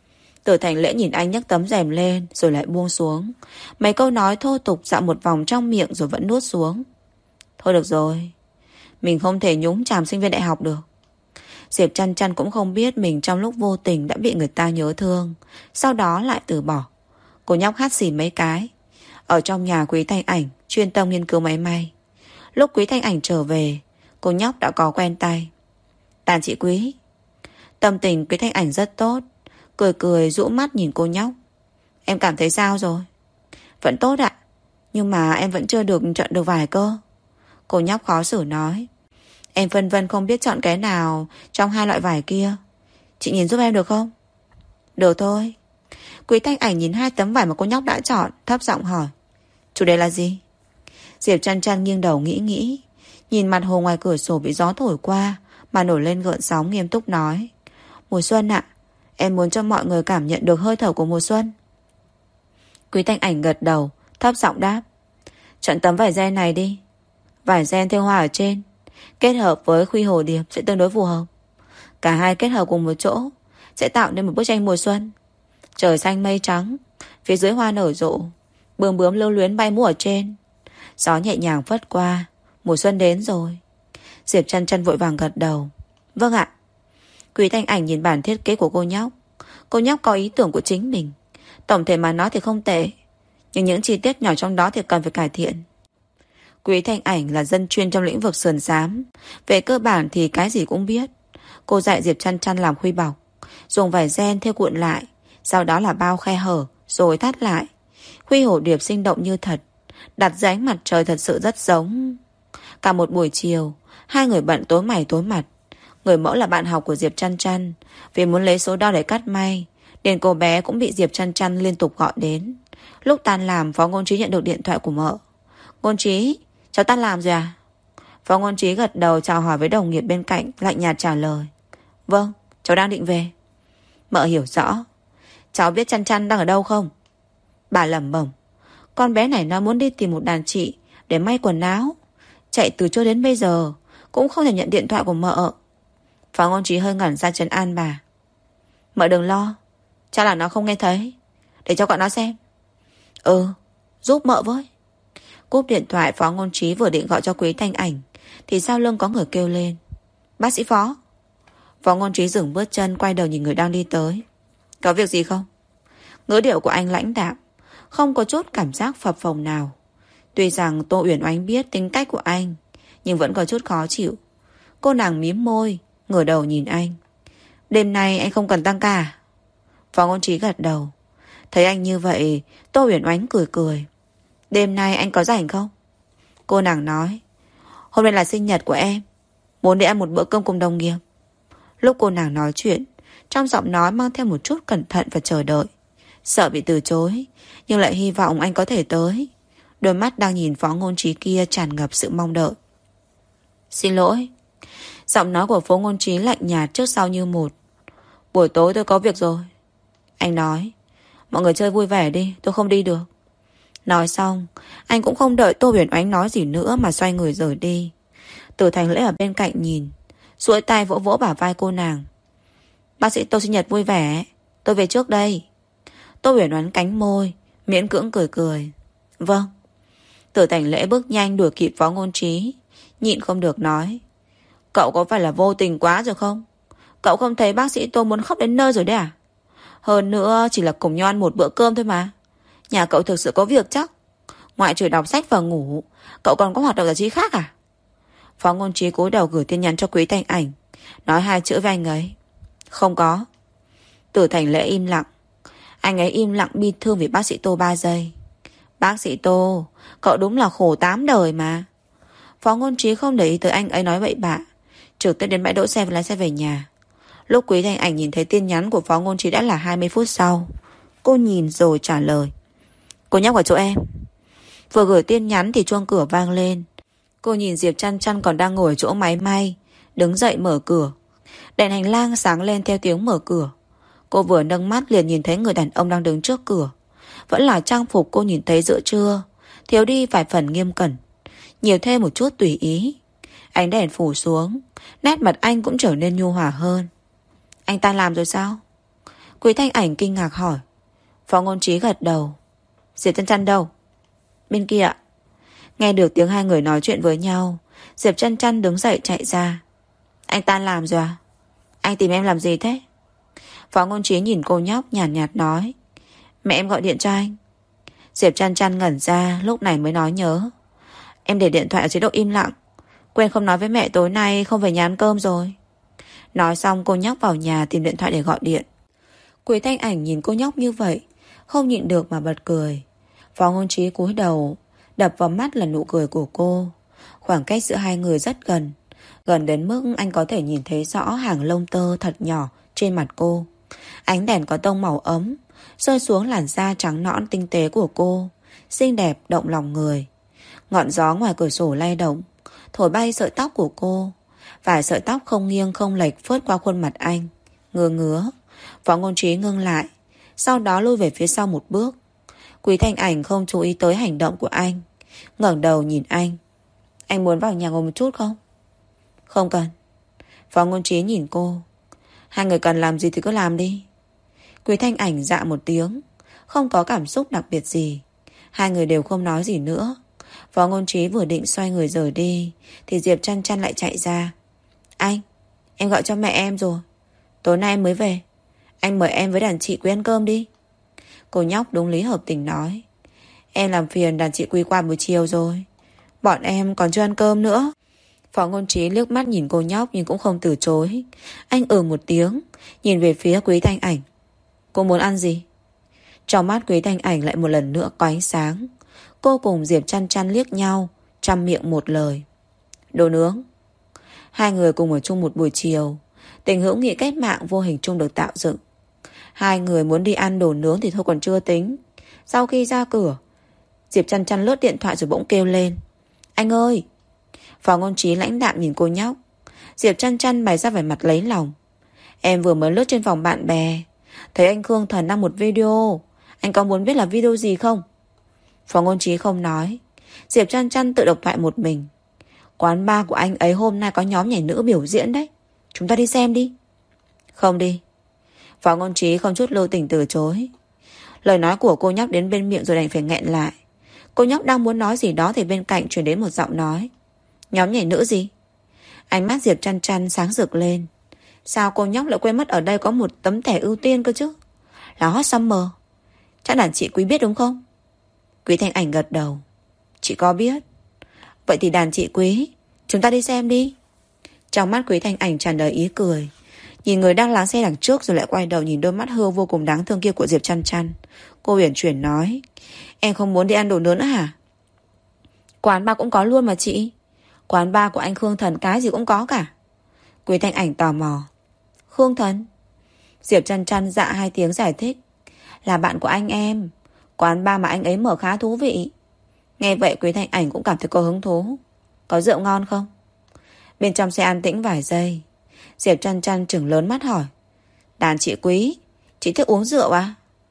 Từ Thành Lễ nhìn anh nhấc tấm rèm lên rồi lại buông xuống. Mấy câu nói thô tục dạo một vòng trong miệng rồi vẫn nuốt xuống. Thôi được rồi, mình không thể nhúng chàm sinh viên đại học được. Diệp Chăn Chăn cũng không biết mình trong lúc vô tình đã bị người ta nhớ thương, sau đó lại từ bỏ. Cô nhóc hát xì mấy cái. Ở trong nhà Quý Thanh Ảnh chuyên tâm nghiên cứu máy may. Lúc Quý Thanh Ảnh trở về, cô nhóc đã có quen tay. Tàn chị Quý. Tâm tình Quý Thanh Ảnh rất tốt, cười cười rũ mắt nhìn cô nhóc. Em cảm thấy sao rồi? Vẫn tốt ạ, nhưng mà em vẫn chưa được chọn được vải cơ. Cô nhóc khó xử nói. Em phân vân không biết chọn cái nào trong hai loại vải kia. Chị nhìn giúp em được không? Được thôi. Quý Thanh Ảnh nhìn hai tấm vải mà cô nhóc đã chọn, thấp giọng hỏi. Chủ đề là gì? Diệp Chăn Chăn nghiêng đầu nghĩ nghĩ, nhìn mặt hồ ngoài cửa sổ bị gió thổi qua mà nổi lên gợn sóng, nghiêm túc nói. Mùa xuân ạ, em muốn cho mọi người cảm nhận được hơi thở của mùa xuân. Quý Thanh Ảnh gật đầu, thấp giọng đáp. Chọn tấm vải ren này đi. Vải ren thêu hoa ở trên, kết hợp với khuy hồ điệp sẽ tương đối phù hợp. Cả hai kết hợp cùng một chỗ sẽ tạo nên một bức tranh mùa xuân. Trời xanh mây trắng, phía dưới hoa nở rộ, bướm bướm lưu luyến bay múa ở trên. Gió nhẹ nhàng phất qua, mùa xuân đến rồi. Diệp Chăn Chăn vội vàng gật đầu. Vâng ạ. Quý Thanh Ảnh nhìn bản thiết kế của cô nhóc. Cô nhóc có ý tưởng của chính mình. Tổng thể mà nói thì không tệ, nhưng những chi tiết nhỏ trong đó thì cần phải cải thiện. Quý Thanh Ảnh là dân chuyên trong lĩnh vực sườn xám, về cơ bản thì cái gì cũng biết. Cô dạy Diệp Chăn Chăn làm khuy bọc, dùng vải ren thêu cuộn lại, sau đó là bao khe hở rồi thắt lại. Khuy hổ điệp sinh động như thật, đặt dưới ánh mặt trời thật sự rất giống. Cả một buổi chiều, hai người bận tối mày tối mặt. Người mẫu là bạn học của Diệp Chăn Chăn, vì muốn lấy số đo để cắt may nên cô bé cũng bị Diệp Chăn Chăn liên tục gọi đến. Lúc tan làm, Phó Ngôn Trí nhận được điện thoại của mợ. Ngôn Trí, cháu tan làm rồi à? Phó Ngôn Trí gật đầu chào hỏi với đồng nghiệp bên cạnh, lạnh nhạt trả lời. Vâng, cháu đang định về. Mợ hiểu rõ. Cháu biết Chăn Chăn đang ở đâu không? Bà lẩm bẩm. Con bé này nó muốn đi tìm một đàn chị để may quần áo, chạy từ trưa đến bây giờ cũng không thể nhận điện thoại của mợ. Phó Ngôn Trí hơi ngẩn ra trấn an bà. Mợ đừng lo, chắc là nó không nghe thấy. Để cho gọi nó xem. Ừ, giúp mợ với. Cúp điện thoại, Phó Ngôn Trí vừa định gọi cho Quý Thanh Ảnh thì sau lưng có người kêu lên. Bác sĩ Phó. Phó Ngôn Trí dừng bước chân, quay đầu nhìn người đang đi tới. Có việc gì không? Ngữ điệu của anh lãnh đạm, không có chút cảm giác phập phồng nào. Tuy rằng Tô Uyển Oánh biết tính cách của anh, nhưng vẫn có chút khó chịu. Cô nàng mím môi, ngửa đầu nhìn anh. Đêm nay anh không cần tăng ca. Phó Ngôn Trí gật đầu. Thấy anh như vậy, Tô Uyển Oánh cười cười. Đêm nay anh có rảnh không? Cô nàng nói. Hôm nay là sinh nhật của em, muốn để ăn một bữa cơm cùng đồng nghiệp. Lúc cô nàng nói chuyện, trong giọng nói mang theo một chút cẩn thận và chờ đợi. Sợ bị từ chối, nhưng lại hy vọng anh có thể tới. Đôi mắt đang nhìn Phó Ngôn Trí kia tràn ngập sự mong đợi. Xin lỗi. Giọng nói của Phó Ngôn Trí lạnh nhạt trước sau như một. Buổi tối tôi có việc rồi. Anh nói. Mọi người chơi vui vẻ đi, tôi không đi được. Nói xong, anh cũng không đợi Tô Huyền Oánh nói gì nữa mà xoay người rời đi. Từ Thành Lễ ở bên cạnh nhìn, duỗi tay vỗ vỗ bả vai cô nàng. Bác sĩ Tô sinh nhật vui vẻ, tôi về trước đây. Tô Huyền Oánh cánh môi, miễn cưỡng cười cười. Vâng. Từ Thành Lễ bước nhanh đuổi kịp Phó Ngôn Trí, nhịn không được nói. Cậu có phải là vô tình quá rồi không? Cậu không thấy bác sĩ Tô muốn khóc đến nơi rồi đấy à? Hơn nữa chỉ là cùng nhau ăn một bữa cơm thôi mà. Nhà cậu thực sự có việc chắc. Ngoại trừ đọc sách và ngủ, cậu còn có hoạt động giải trí khác à? Phó Ngôn Trí cúi đầu gửi tin nhắn cho Quý Thanh Ảnh, nói hai chữ với anh ấy. Không có. Từ Thành Lễ im lặng. Anh ấy im lặng bi thương vì bác sĩ Tô ba giây. Bác sĩ Tô, cậu đúng là khổ tám đời mà. Phó Ngôn Trí không để ý tới anh ấy nói bậy bạ, trực tiếp đến bãi đỗ xe và lái xe về nhà. Lúc Quý Thanh Ảnh nhìn thấy tin nhắn của Phó Ngôn Trí đã là hai mươi phút sau. Cô nhìn rồi trả lời. Cô nhóc ở chỗ em. Vừa gửi tin nhắn thì chuông cửa vang lên. Cô nhìn Diệp Chăn Chăn còn đang ngồi ở chỗ máy may, đứng dậy mở cửa. Đèn hành lang sáng lên theo tiếng mở cửa. Cô vừa nâng mắt liền nhìn thấy người đàn ông đang đứng trước cửa. Vẫn là trang phục cô nhìn thấy giữa trưa, thiếu đi vài phần nghiêm cẩn, nhiều thêm một chút tùy ý. Ánh đèn phủ xuống, nét mặt anh cũng trở nên nhu hòa hơn. Anh ta làm rồi sao? Quý Thanh Ảnh kinh ngạc hỏi. Phó Ngôn Trí gật đầu. Diệp Chăn Chăn đâu? Bên kia ạ. Nghe được tiếng hai người nói chuyện với nhau, Diệp Chăn Chăn đứng dậy chạy ra. Anh ta làm rồi à? Anh tìm em làm gì thế? Phó Ngôn Trí nhìn cô nhóc nhàn nhạt, nhạt nói. Mẹ em gọi điện cho anh. Diệp Chăn Chăn ngẩn ra, lúc này mới nói nhớ. Em để điện thoại ở chế độ im lặng, quên không nói với mẹ tối nay không về nhà ăn cơm rồi. Nói xong cô nhóc vào nhà tìm điện thoại để gọi điện. Quý Thanh Ảnh nhìn cô nhóc như vậy, không nhịn được mà bật cười. Phó Ngôn Trí cúi đầu, đập vào mắt là nụ cười của cô. Khoảng cách giữa hai người rất gần, gần đến mức anh có thể nhìn thấy rõ hàng lông tơ thật nhỏ trên mặt cô. Ánh đèn có tông màu ấm rơi xuống làn da trắng nõn tinh tế của cô, xinh đẹp động lòng người. Ngọn gió ngoài cửa sổ lay động, thổi bay sợi tóc của cô. Vài sợi tóc không nghiêng không lệch phớt qua khuôn mặt anh. Ngứa ngứa. Phó Ngôn Trí ngưng lại, sau đó lui về phía sau một bước. Quý Thanh Ảnh không chú ý tới hành động của anh, ngẩng đầu nhìn anh. Anh muốn vào nhà ngồi một chút không? Không cần. Phó Ngôn Trí nhìn cô. Hai người cần làm gì thì cứ làm đi. Quý Thanh Ảnh dạ một tiếng, không có cảm xúc đặc biệt gì. Hai người đều không nói gì nữa. Phó Ngôn Trí vừa định xoay người rời đi thì Diệp Chăn Chăn lại chạy ra. Anh, em gọi cho mẹ em rồi. Tối nay em mới về. Anh mời em với đàn chị Quý ăn cơm đi. Cô nhóc đúng lý hợp tình nói. Em làm phiền đàn chị Quý qua buổi chiều rồi. Bọn em còn chưa ăn cơm nữa. Phó Ngôn Trí liếc mắt nhìn cô nhóc nhưng cũng không từ chối. Anh ừ một tiếng, nhìn về phía Quý Thanh Ảnh. Cô muốn ăn gì? Trong mắt Quý Thanh Ảnh lại một lần nữa có ánh sáng. Cô cùng Diệp Chăn Chăn liếc nhau, trăm miệng một lời. Đồ nướng. Hai người cùng ở chung một buổi chiều, tình hữu nghị cách mạng vô hình chung được tạo dựng. Hai người muốn đi ăn đồ nướng thì thôi còn chưa tính. Sau khi ra cửa, Diệp Chăn Chăn lướt điện thoại rồi bỗng kêu lên. Anh ơi! Phó Ngôn Trí lãnh đạm nhìn cô nhóc. Diệp Chăn Chăn bày ra vẻ mặt lấy lòng. Em vừa mới lướt trên phòng bạn bè, thấy anh Khương Thần đăng một video. Anh có muốn biết là video gì không? Phó Ngôn Trí không nói. Diệp Chăn Chăn tự độc thoại một mình. Quán bar của anh ấy hôm nay có nhóm nhảy nữ biểu diễn đấy. Chúng ta đi xem đi. Không đi. Phó Ngôn Trí không chút lưu tình từ chối. Lời nói của cô nhóc đến bên miệng rồi đành phải nghẹn lại. Cô nhóc đang muốn nói gì đó thì bên cạnh truyền đến một giọng nói. Nhóm nhảy nữ gì? Ánh mắt Diệp Chăn Chăn sáng rực lên. Sao cô nhóc lại quên mất ở đây có một tấm thẻ ưu tiên cơ chứ? Là Hot Summer. Chắc đàn chị Quý biết đúng không? Quý Thanh Ảnh gật đầu. Chị có biết. Vậy thì đàn chị Quý, chúng ta đi xem đi. Trong mắt Quý Thanh Ảnh tràn đầy ý cười. Nhìn người đang lái xe đằng trước rồi lại quay đầu nhìn đôi mắt hươu vô cùng đáng thương kia của Diệp Chăn Chăn. Cô uyển chuyển nói. Em không muốn đi ăn đồ nướng nữa hả? Quán bar cũng có luôn mà chị. Quán bar của anh Khương Thần cái gì cũng có cả. Quý Thanh Ảnh tò mò. Khương Thần? Diệp Chăn Chăn dạ hai tiếng giải thích. Là bạn của anh em. Quán bar mà anh ấy mở khá thú vị. Nghe vậy Quý Thanh Ảnh cũng cảm thấy có hứng thú. Có rượu ngon không? Bên trong xe an tĩnh vài giây, Diệp Chăn Chăn trừng lớn mắt hỏi. Đàn chị Quý, chị thích uống rượu à?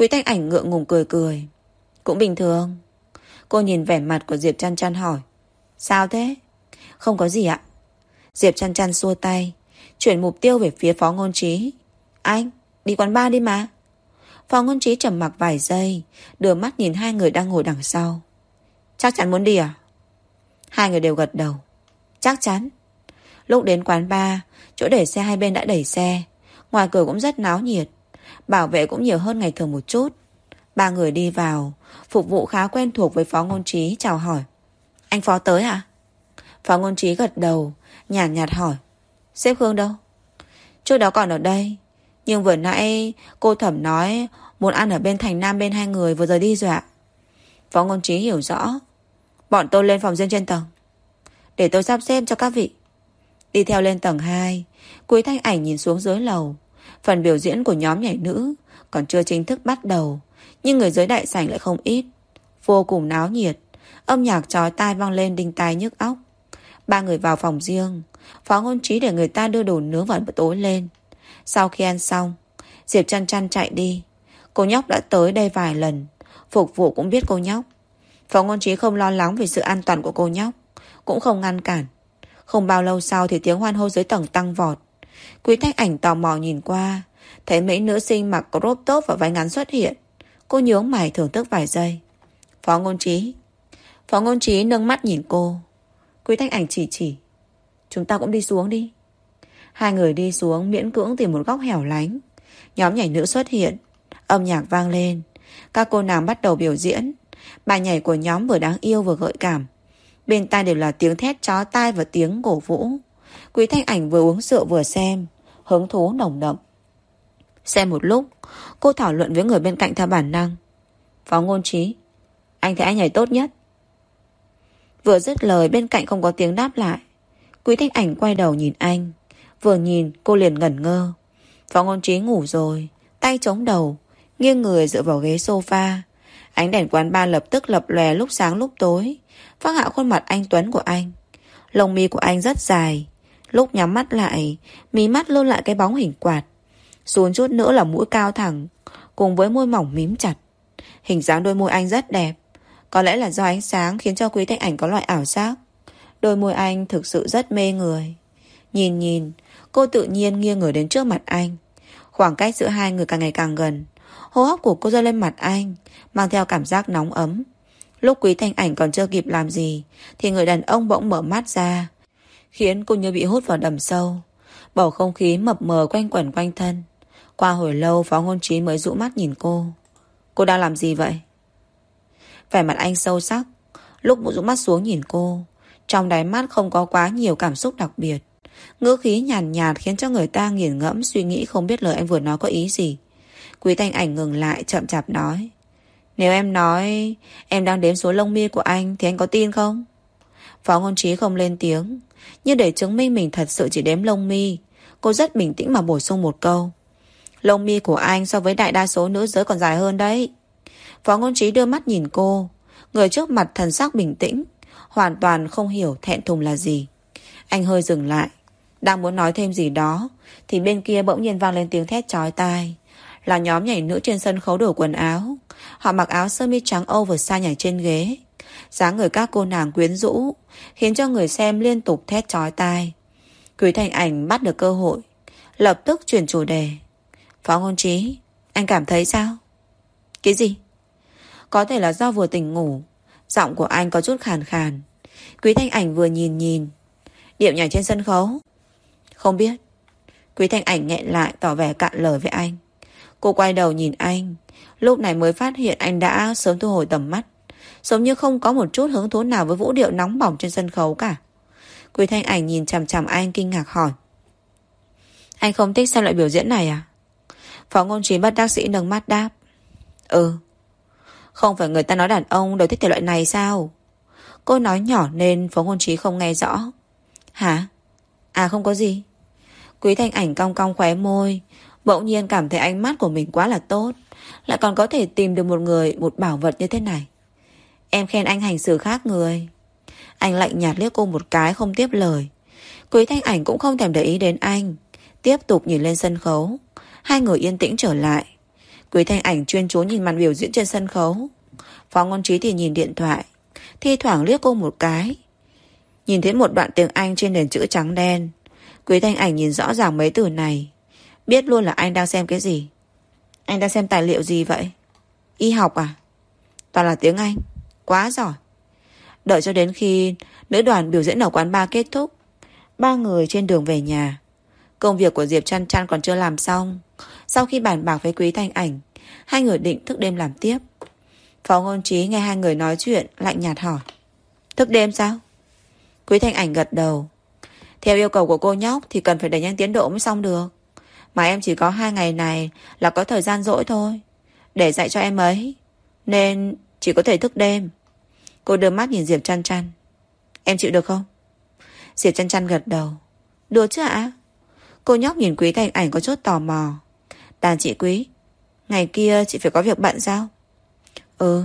Quý Thanh Ảnh ngượng ngùng cười cười. Cũng bình thường. Cô nhìn vẻ mặt của Diệp Chăn Chăn hỏi. Sao thế? Không có gì ạ. Diệp Chăn Chăn xua tay, chuyển mục tiêu về phía Phó Ngôn Trí. Anh, đi quán bar đi mà. Phó Ngôn Trí trầm mặc vài giây, đưa mắt nhìn hai người đang ngồi đằng sau. Chắc chắn muốn đi à? Hai người đều gật đầu. Chắc chắn. Lúc đến quán bar, chỗ để xe hai bên đã đẩy xe. Ngoài cửa cũng rất náo nhiệt. Bảo vệ cũng nhiều hơn ngày thường một chút. Ba người đi vào. Phục vụ khá quen thuộc với Phó Ngôn Trí chào hỏi. Anh Phó tới hả? Phó Ngôn Trí gật đầu, nhàn nhạt, nhạt hỏi. Sếp Khương đâu? Trước đó còn ở đây. Nhưng vừa nãy cô Thẩm nói muốn ăn ở bên Thành Nam bên hai người vừa rời đi rồi ạ. Phó Ngôn Trí hiểu rõ. Bọn tôi lên phòng riêng trên tầng. Để tôi sắp xếp cho các vị. Đi theo lên tầng hai. Quý Thanh Ảnh nhìn xuống dưới lầu. Phần biểu diễn của nhóm nhảy nữ còn chưa chính thức bắt đầu, nhưng người dưới đại sảnh lại không ít. Vô cùng náo nhiệt. Âm nhạc chói tai vang lên đinh tai nhức óc. Ba người vào phòng riêng. Phó Ngôn Trí để người ta đưa đồ nướng và bữa tối lên. Sau khi ăn xong, Diệp Chăn Chăn chạy đi. Cô nhóc đã tới đây vài lần. Phục vụ cũng biết cô nhóc. Phó Ngôn Trí không lo lắng về sự an toàn của cô nhóc, cũng không ngăn cản. Không bao lâu sau thì tiếng hoan hô dưới tầng tăng vọt. Quý Thanh Ảnh tò mò nhìn qua, thấy mấy nữ sinh mặc crop top và váy ngắn xuất hiện. Cô nhướng mày thưởng thức vài giây. Phó Ngôn Trí. Phó Ngôn Trí nâng mắt nhìn cô. Quý Thanh Ảnh chỉ chỉ. Chúng ta cũng đi xuống đi. Hai người đi xuống miễn cưỡng tìm một góc hẻo lánh. Nhóm nhảy nữ xuất hiện. Âm nhạc vang lên. Các cô nàng bắt đầu biểu diễn. Bài nhảy của nhóm vừa đáng yêu vừa gợi cảm. Bên tai đều là tiếng thét chói tai và tiếng cổ vũ. Quý Thanh Ảnh vừa uống rượu vừa xem, hứng thú nồng đậm. Xem một lúc, cô thảo luận với người bên cạnh theo bản năng. Phó Ngôn Trí, anh thấy anh nhảy tốt nhất. Vừa dứt lời bên cạnh không có tiếng đáp lại. Quý Thanh Ảnh quay đầu nhìn anh. Vừa nhìn cô liền ngẩn ngơ. Phó Ngôn Trí ngủ rồi, tay chống đầu, nghiêng người dựa vào ghế sofa. Ánh đèn quán bar lập tức lập lòe lúc sáng lúc tối, phác họa khuôn mặt anh tuấn của anh. Lông mi của anh rất dài. Lúc nhắm mắt lại, mí mắt lưu lại cái bóng hình quạt. Xuống chút nữa là mũi cao thẳng, cùng với môi mỏng mím chặt. Hình dáng đôi môi anh rất đẹp. Có lẽ là do ánh sáng khiến cho Quý Thanh Ảnh có loại ảo giác. Đôi môi anh thực sự rất mê người. Nhìn nhìn, cô tự nhiên nghiêng người đến trước mặt anh. Khoảng cách giữa hai người càng ngày càng gần. Hô hấp của cô rơi lên mặt anh, mang theo cảm giác nóng ấm. Lúc Quý Thanh Ảnh còn chưa kịp làm gì thì người đàn ông bỗng mở mắt ra, khiến cô như bị hút vào đầm sâu. Bầu không khí mập mờ quanh quẩn quanh thân. Qua hồi lâu Phó Ngôn Trí mới dụ mắt nhìn cô. Cô đang làm gì vậy? Vẻ mặt anh sâu sắc. Lúc dụ mắt xuống nhìn cô, trong đáy mắt không có quá nhiều cảm xúc đặc biệt. Ngữ khí nhàn nhạt, nhạt khiến cho người ta nghiền ngẫm suy nghĩ không biết lời anh vừa nói có ý gì. Quý Thanh Ảnh ngừng lại chậm chạp nói. Nếu em nói em đang đếm số lông mi của anh thì anh có tin không? Phó Ngôn Trí không lên tiếng, nhưng để chứng minh mình thật sự chỉ đếm lông mi, cô rất bình tĩnh mà bổ sung một câu. Lông mi của anh so với đại đa số nữ giới còn dài hơn đấy. Phó Ngôn Trí đưa mắt nhìn cô. Người trước mặt thần sắc bình tĩnh, hoàn toàn không hiểu thẹn thùng là gì. Anh hơi dừng lại, đang muốn nói thêm gì đó thì bên kia bỗng nhiên vang lên tiếng thét chói tai. Là nhóm nhảy nữ trên sân khấu đổi quần áo. Họ mặc áo sơ mi trắng oversize nhảy trên ghế. Dáng người các cô nàng quyến rũ, khiến cho người xem liên tục thét chói tai. Quý Thanh Ảnh bắt được cơ hội, lập tức chuyển chủ đề. Phó Ngôn Trí, anh cảm thấy sao? Cái gì? Có thể là do vừa tỉnh ngủ, giọng của anh có chút khàn khàn. Quý Thanh Ảnh vừa nhìn nhìn. Điệu nhảy trên sân khấu? Không biết. Quý Thanh Ảnh nghẹn lại tỏ vẻ cạn lời với anh. Cô quay đầu nhìn anh, lúc này mới phát hiện anh đã sớm thu hồi tầm mắt, giống như không có một chút hứng thú nào với vũ điệu nóng bỏng trên sân khấu cả. Quý Thanh Ảnh nhìn chằm chằm anh kinh ngạc hỏi. Anh không thích xem loại biểu diễn này à? Phó Ngôn Trí bất đắc sĩ nâng mắt đáp. Ừ. Không phải người ta nói đàn ông đều thích thể loại này sao? Cô nói nhỏ nên Phó Ngôn Trí không nghe rõ. Hả? À không có gì. Quý Thanh Ảnh cong cong khóe môi, bỗng nhiên cảm thấy ánh mắt của mình quá là tốt, lại còn có thể tìm được một người, một bảo vật như thế này. Em khen anh hành xử khác người. Anh lạnh nhạt liếc cô một cái không tiếp lời. Quý Thanh Ảnh cũng không thèm để ý đến anh, tiếp tục nhìn lên sân khấu. Hai người yên tĩnh trở lại. Quý Thanh Ảnh chuyên chú nhìn màn biểu diễn trên sân khấu. Phó Ngôn Trí thì nhìn điện thoại, thi thoảng liếc cô một cái. Nhìn thấy một đoạn tiếng Anh trên nền chữ trắng đen. Quý Thanh Ảnh nhìn rõ ràng mấy từ này, biết luôn là anh đang xem cái gì. Anh đang xem tài liệu gì vậy? Y học à? Toàn là tiếng Anh. Quá giỏi. Đợi cho đến khi nữ đoàn biểu diễn ở quán bar kết thúc, ba người trên đường về nhà. Công việc của Diệp Chăn Chăn còn chưa làm xong. Sau khi bàn bạc với Quý Thanh Ảnh, hai người định thức đêm làm tiếp. Phó Ngôn Trí nghe hai người nói chuyện, lạnh nhạt hỏi: Thức đêm sao? Quý Thanh Ảnh gật đầu. Theo yêu cầu của cô nhóc thì cần phải đẩy nhanh tiến độ mới xong được. Mà em chỉ có hai ngày này là có thời gian rỗi thôi để dạy cho em ấy, nên chỉ có thể thức đêm. Cô đưa mắt nhìn Diệp Chăn Chăn. Em chịu được không? Diệp Chăn Chăn gật đầu. Được chứ ạ? Cô nhóc nhìn Quý Thanh Ảnh có chút tò mò. Đàn chị Quý, ngày kia chị phải có việc bận sao? Ừ.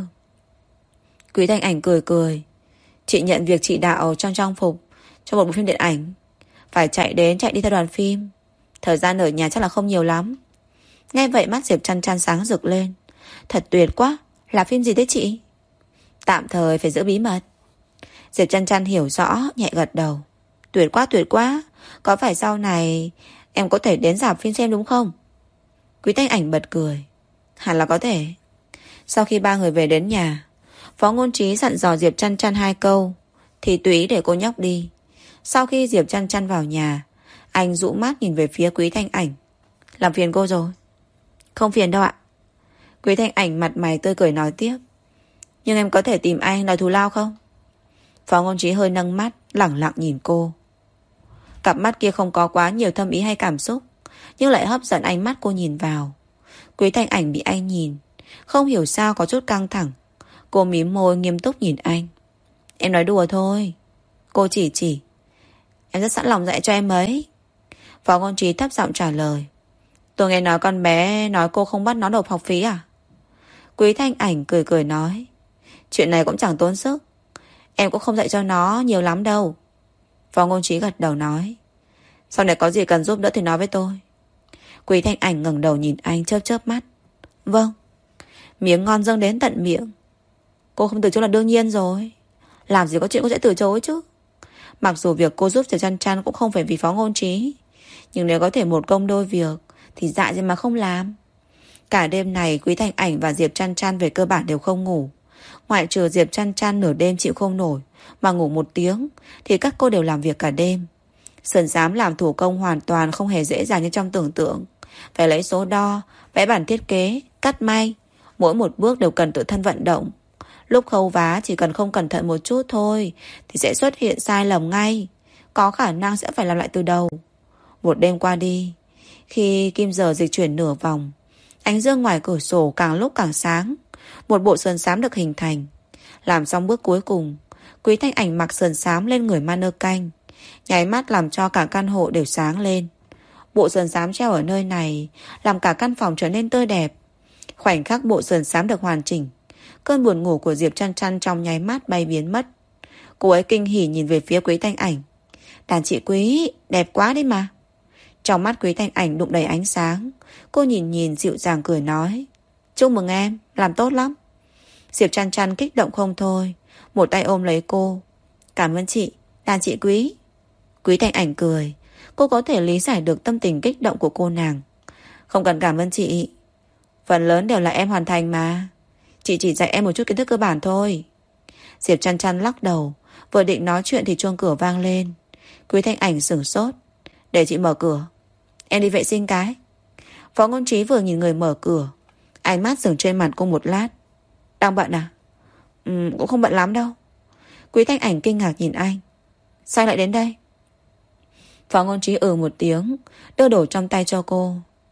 Quý Thanh Ảnh cười cười. Chị nhận việc chị đạo trong trang phục cho một bộ phim điện ảnh. Phải chạy đến chạy đi theo đoàn phim. Thời gian ở nhà chắc là không nhiều lắm. Nghe vậy mắt Diệp Chăn Chăn sáng rực lên. Thật tuyệt quá. Là phim gì thế chị? Tạm thời phải giữ bí mật. Diệp Chăn Chăn hiểu rõ, nhẹ gật đầu. Tuyệt quá tuyệt quá. Có phải sau này em có thể đến rạp phim xem đúng không? Quý Thanh Ảnh bật cười. Hẳn là có thể. Sau khi ba người về đến nhà, Phó Ngôn Trí dặn dò Diệp Chăn Chăn hai câu thì tùy để cô nhóc đi. Sau khi Diệp Chăn Chăn vào nhà, anh dụ mắt nhìn về phía Quý Thanh Ảnh. Làm phiền cô rồi? Không phiền đâu ạ. Quý Thanh Ảnh mặt mày tươi cười nói tiếp. Nhưng em có thể tìm anh đòi thù lao không? Phó Ngôn Trí hơi nâng mắt, lẳng lặng nhìn cô. Cặp mắt kia không có quá nhiều thâm ý hay cảm xúc, nhưng lại hấp dẫn ánh mắt cô nhìn vào. Quý Thanh Ảnh bị anh nhìn, không hiểu sao có chút căng thẳng. Cô mím môi nghiêm túc nhìn anh. Em nói đùa thôi. Cô chỉ chỉ. Em rất sẵn lòng dạy cho em ấy. Phó Ngôn Trí thấp giọng trả lời. Tôi nghe nói con bé nói cô không bắt nó nộp học phí à? Quý Thanh Ảnh cười cười nói. Chuyện này cũng chẳng tốn sức. Em cũng không dạy cho nó nhiều lắm đâu. Phó Ngôn Trí gật đầu nói. Sau này có gì cần giúp đỡ thì nói với tôi. Quý Thanh Ảnh ngẩng đầu nhìn anh chớp chớp mắt. Vâng. Miếng ngon dâng đến tận miệng. Cô không từ chối là đương nhiên rồi. Làm gì có chuyện cô sẽ từ chối chứ. Mặc dù việc cô giúp Diệp Chăn Chăn cũng không phải vì Phó Ngôn Trí, nhưng nếu có thể một công đôi việc thì dại gì mà không làm. Cả đêm này Quý Thanh Ảnh và Diệp Chăn Chăn về cơ bản đều không ngủ. Ngoại trừ Diệp Chăn Chăn nửa đêm chịu không nổi mà ngủ một tiếng, thì các cô đều làm việc cả đêm. Sườn xám làm thủ công hoàn toàn không hề dễ dàng như trong tưởng tượng. Phải lấy số đo, vẽ bản thiết kế, cắt may. Mỗi một bước đều cần tự thân vận động. Lúc khâu vá chỉ cần không cẩn thận một chút thôi thì sẽ xuất hiện sai lầm ngay. Có khả năng sẽ phải làm lại từ đầu. Một đêm qua đi, khi kim giờ dịch chuyển nửa vòng, ánh dương ngoài cửa sổ càng lúc càng sáng. Một bộ sườn xám được hình thành. Làm xong bước cuối cùng, Quý Thanh Ảnh mặc sườn xám lên người mannequin, nháy mắt làm cho cả căn hộ đều sáng lên. Bộ sườn xám treo ở nơi này làm cả căn phòng trở nên tươi đẹp. Khoảnh khắc bộ sườn xám được hoàn chỉnh, cơn buồn ngủ của Diệp Chăn Chăn trong nháy mắt bay biến mất. Cô ấy kinh hỉ nhìn về phía Quý Thanh Ảnh. Đàn chị Quý, đẹp quá đấy mà. Trong mắt Quý Thanh Ảnh đụng đầy ánh sáng. Cô nhìn nhìn dịu dàng cười nói. Chúc mừng em, làm tốt lắm. Diệp Chăn Chăn kích động không thôi, một tay ôm lấy cô. Cảm ơn chị, đàn chị Quý. Quý Thanh Ảnh cười. Cô có thể lý giải được tâm tình kích động của cô nàng. Không cần cảm ơn chị, phần lớn đều là em hoàn thành mà. Chị chỉ dạy em một chút kiến thức cơ bản thôi. Diệp Chăn Chăn lắc đầu. Vừa định nói chuyện thì chuông cửa vang lên. Quý Thanh Ảnh sửng sốt. Để chị mở cửa, em đi vệ sinh cái. Phó Ngôn Trí vừa nhìn người mở cửa, ánh mắt dừng trên mặt cô một lát. Đang bận à? Ừ, cũng không bận lắm đâu. Quý Thanh Ảnh kinh ngạc nhìn anh. Sao lại đến đây? Phó Ngôn Trí ừ một tiếng, đưa đồ trong tay cho cô.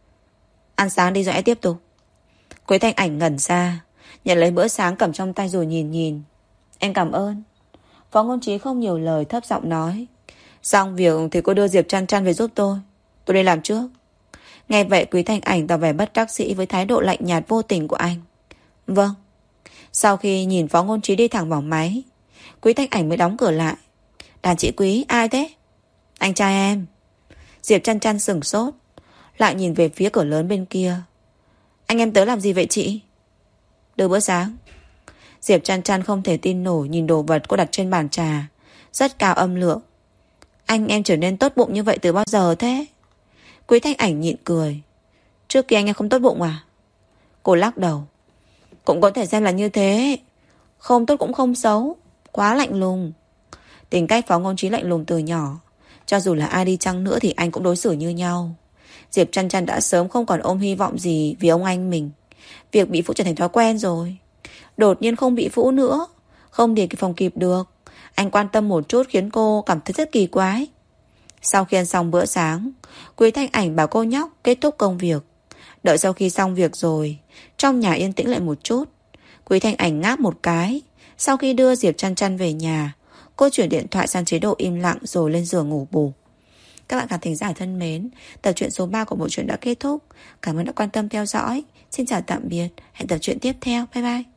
Ăn sáng đi rồi em tiếp tục. Quý Thanh Ảnh ngẩn ra, nhận lấy bữa sáng cầm trong tay rồi nhìn nhìn. Em cảm ơn. Phó Ngôn Trí không nhiều lời, thấp giọng nói. Xong việc thì cô đưa Diệp Chăn Chăn về giúp tôi. Tôi đi làm trước. Nghe vậy Quý Thanh Ảnh tỏ vẻ bất đắc dĩ với thái độ lạnh nhạt vô tình của anh. Vâng. Sau khi nhìn Phó Ngôn Trí đi thẳng vào máy, Quý Thanh Ảnh mới đóng cửa lại. Đàn chị Quý, ai thế? Anh trai em. Diệp Chăn Chăn sửng sốt, lại nhìn về phía cửa lớn bên kia. Anh em tới làm gì vậy chị? Đưa bữa sáng. Diệp Chăn Chăn không thể tin nổi nhìn đồ vật cô đặt trên bàn trà, rất cao âm lượng. Anh em trở nên tốt bụng như vậy từ bao giờ thế? Quý Thanh Ảnh nhịn cười. Trước kia anh em không tốt bụng à? Cô lắc đầu. Cũng có thể xem là như thế. Không tốt cũng không xấu, quá lạnh lùng. Tính cách Phó Ngôn Trí lạnh lùng từ nhỏ. Cho dù là ai đi chăng nữa thì anh cũng đối xử như nhau. Diệp Chăn Chăn đã sớm không còn ôm hy vọng gì vì ông anh mình. Việc bị phũ trở thành thói quen rồi. Đột nhiên không bị phũ nữa, không để cái phòng kịp được. Anh quan tâm một chút khiến cô cảm thấy rất kỳ quái. Sau khi ăn xong bữa sáng, Quý Thanh Ảnh bảo cô nhóc kết thúc công việc. Đợi sau khi xong việc rồi, trong nhà yên tĩnh lại một chút, Quý Thanh Ảnh ngáp một cái. Sau khi đưa Diệp Chăn Chăn về nhà, cô chuyển điện thoại sang chế độ im lặng rồi lên giường ngủ bù. Các bạn khán thính giả thân mến, tập truyện số ba của bộ truyện đã kết thúc. Cảm ơn đã quan tâm theo dõi. Xin chào tạm biệt, hẹn tập truyện tiếp theo. Bye bye.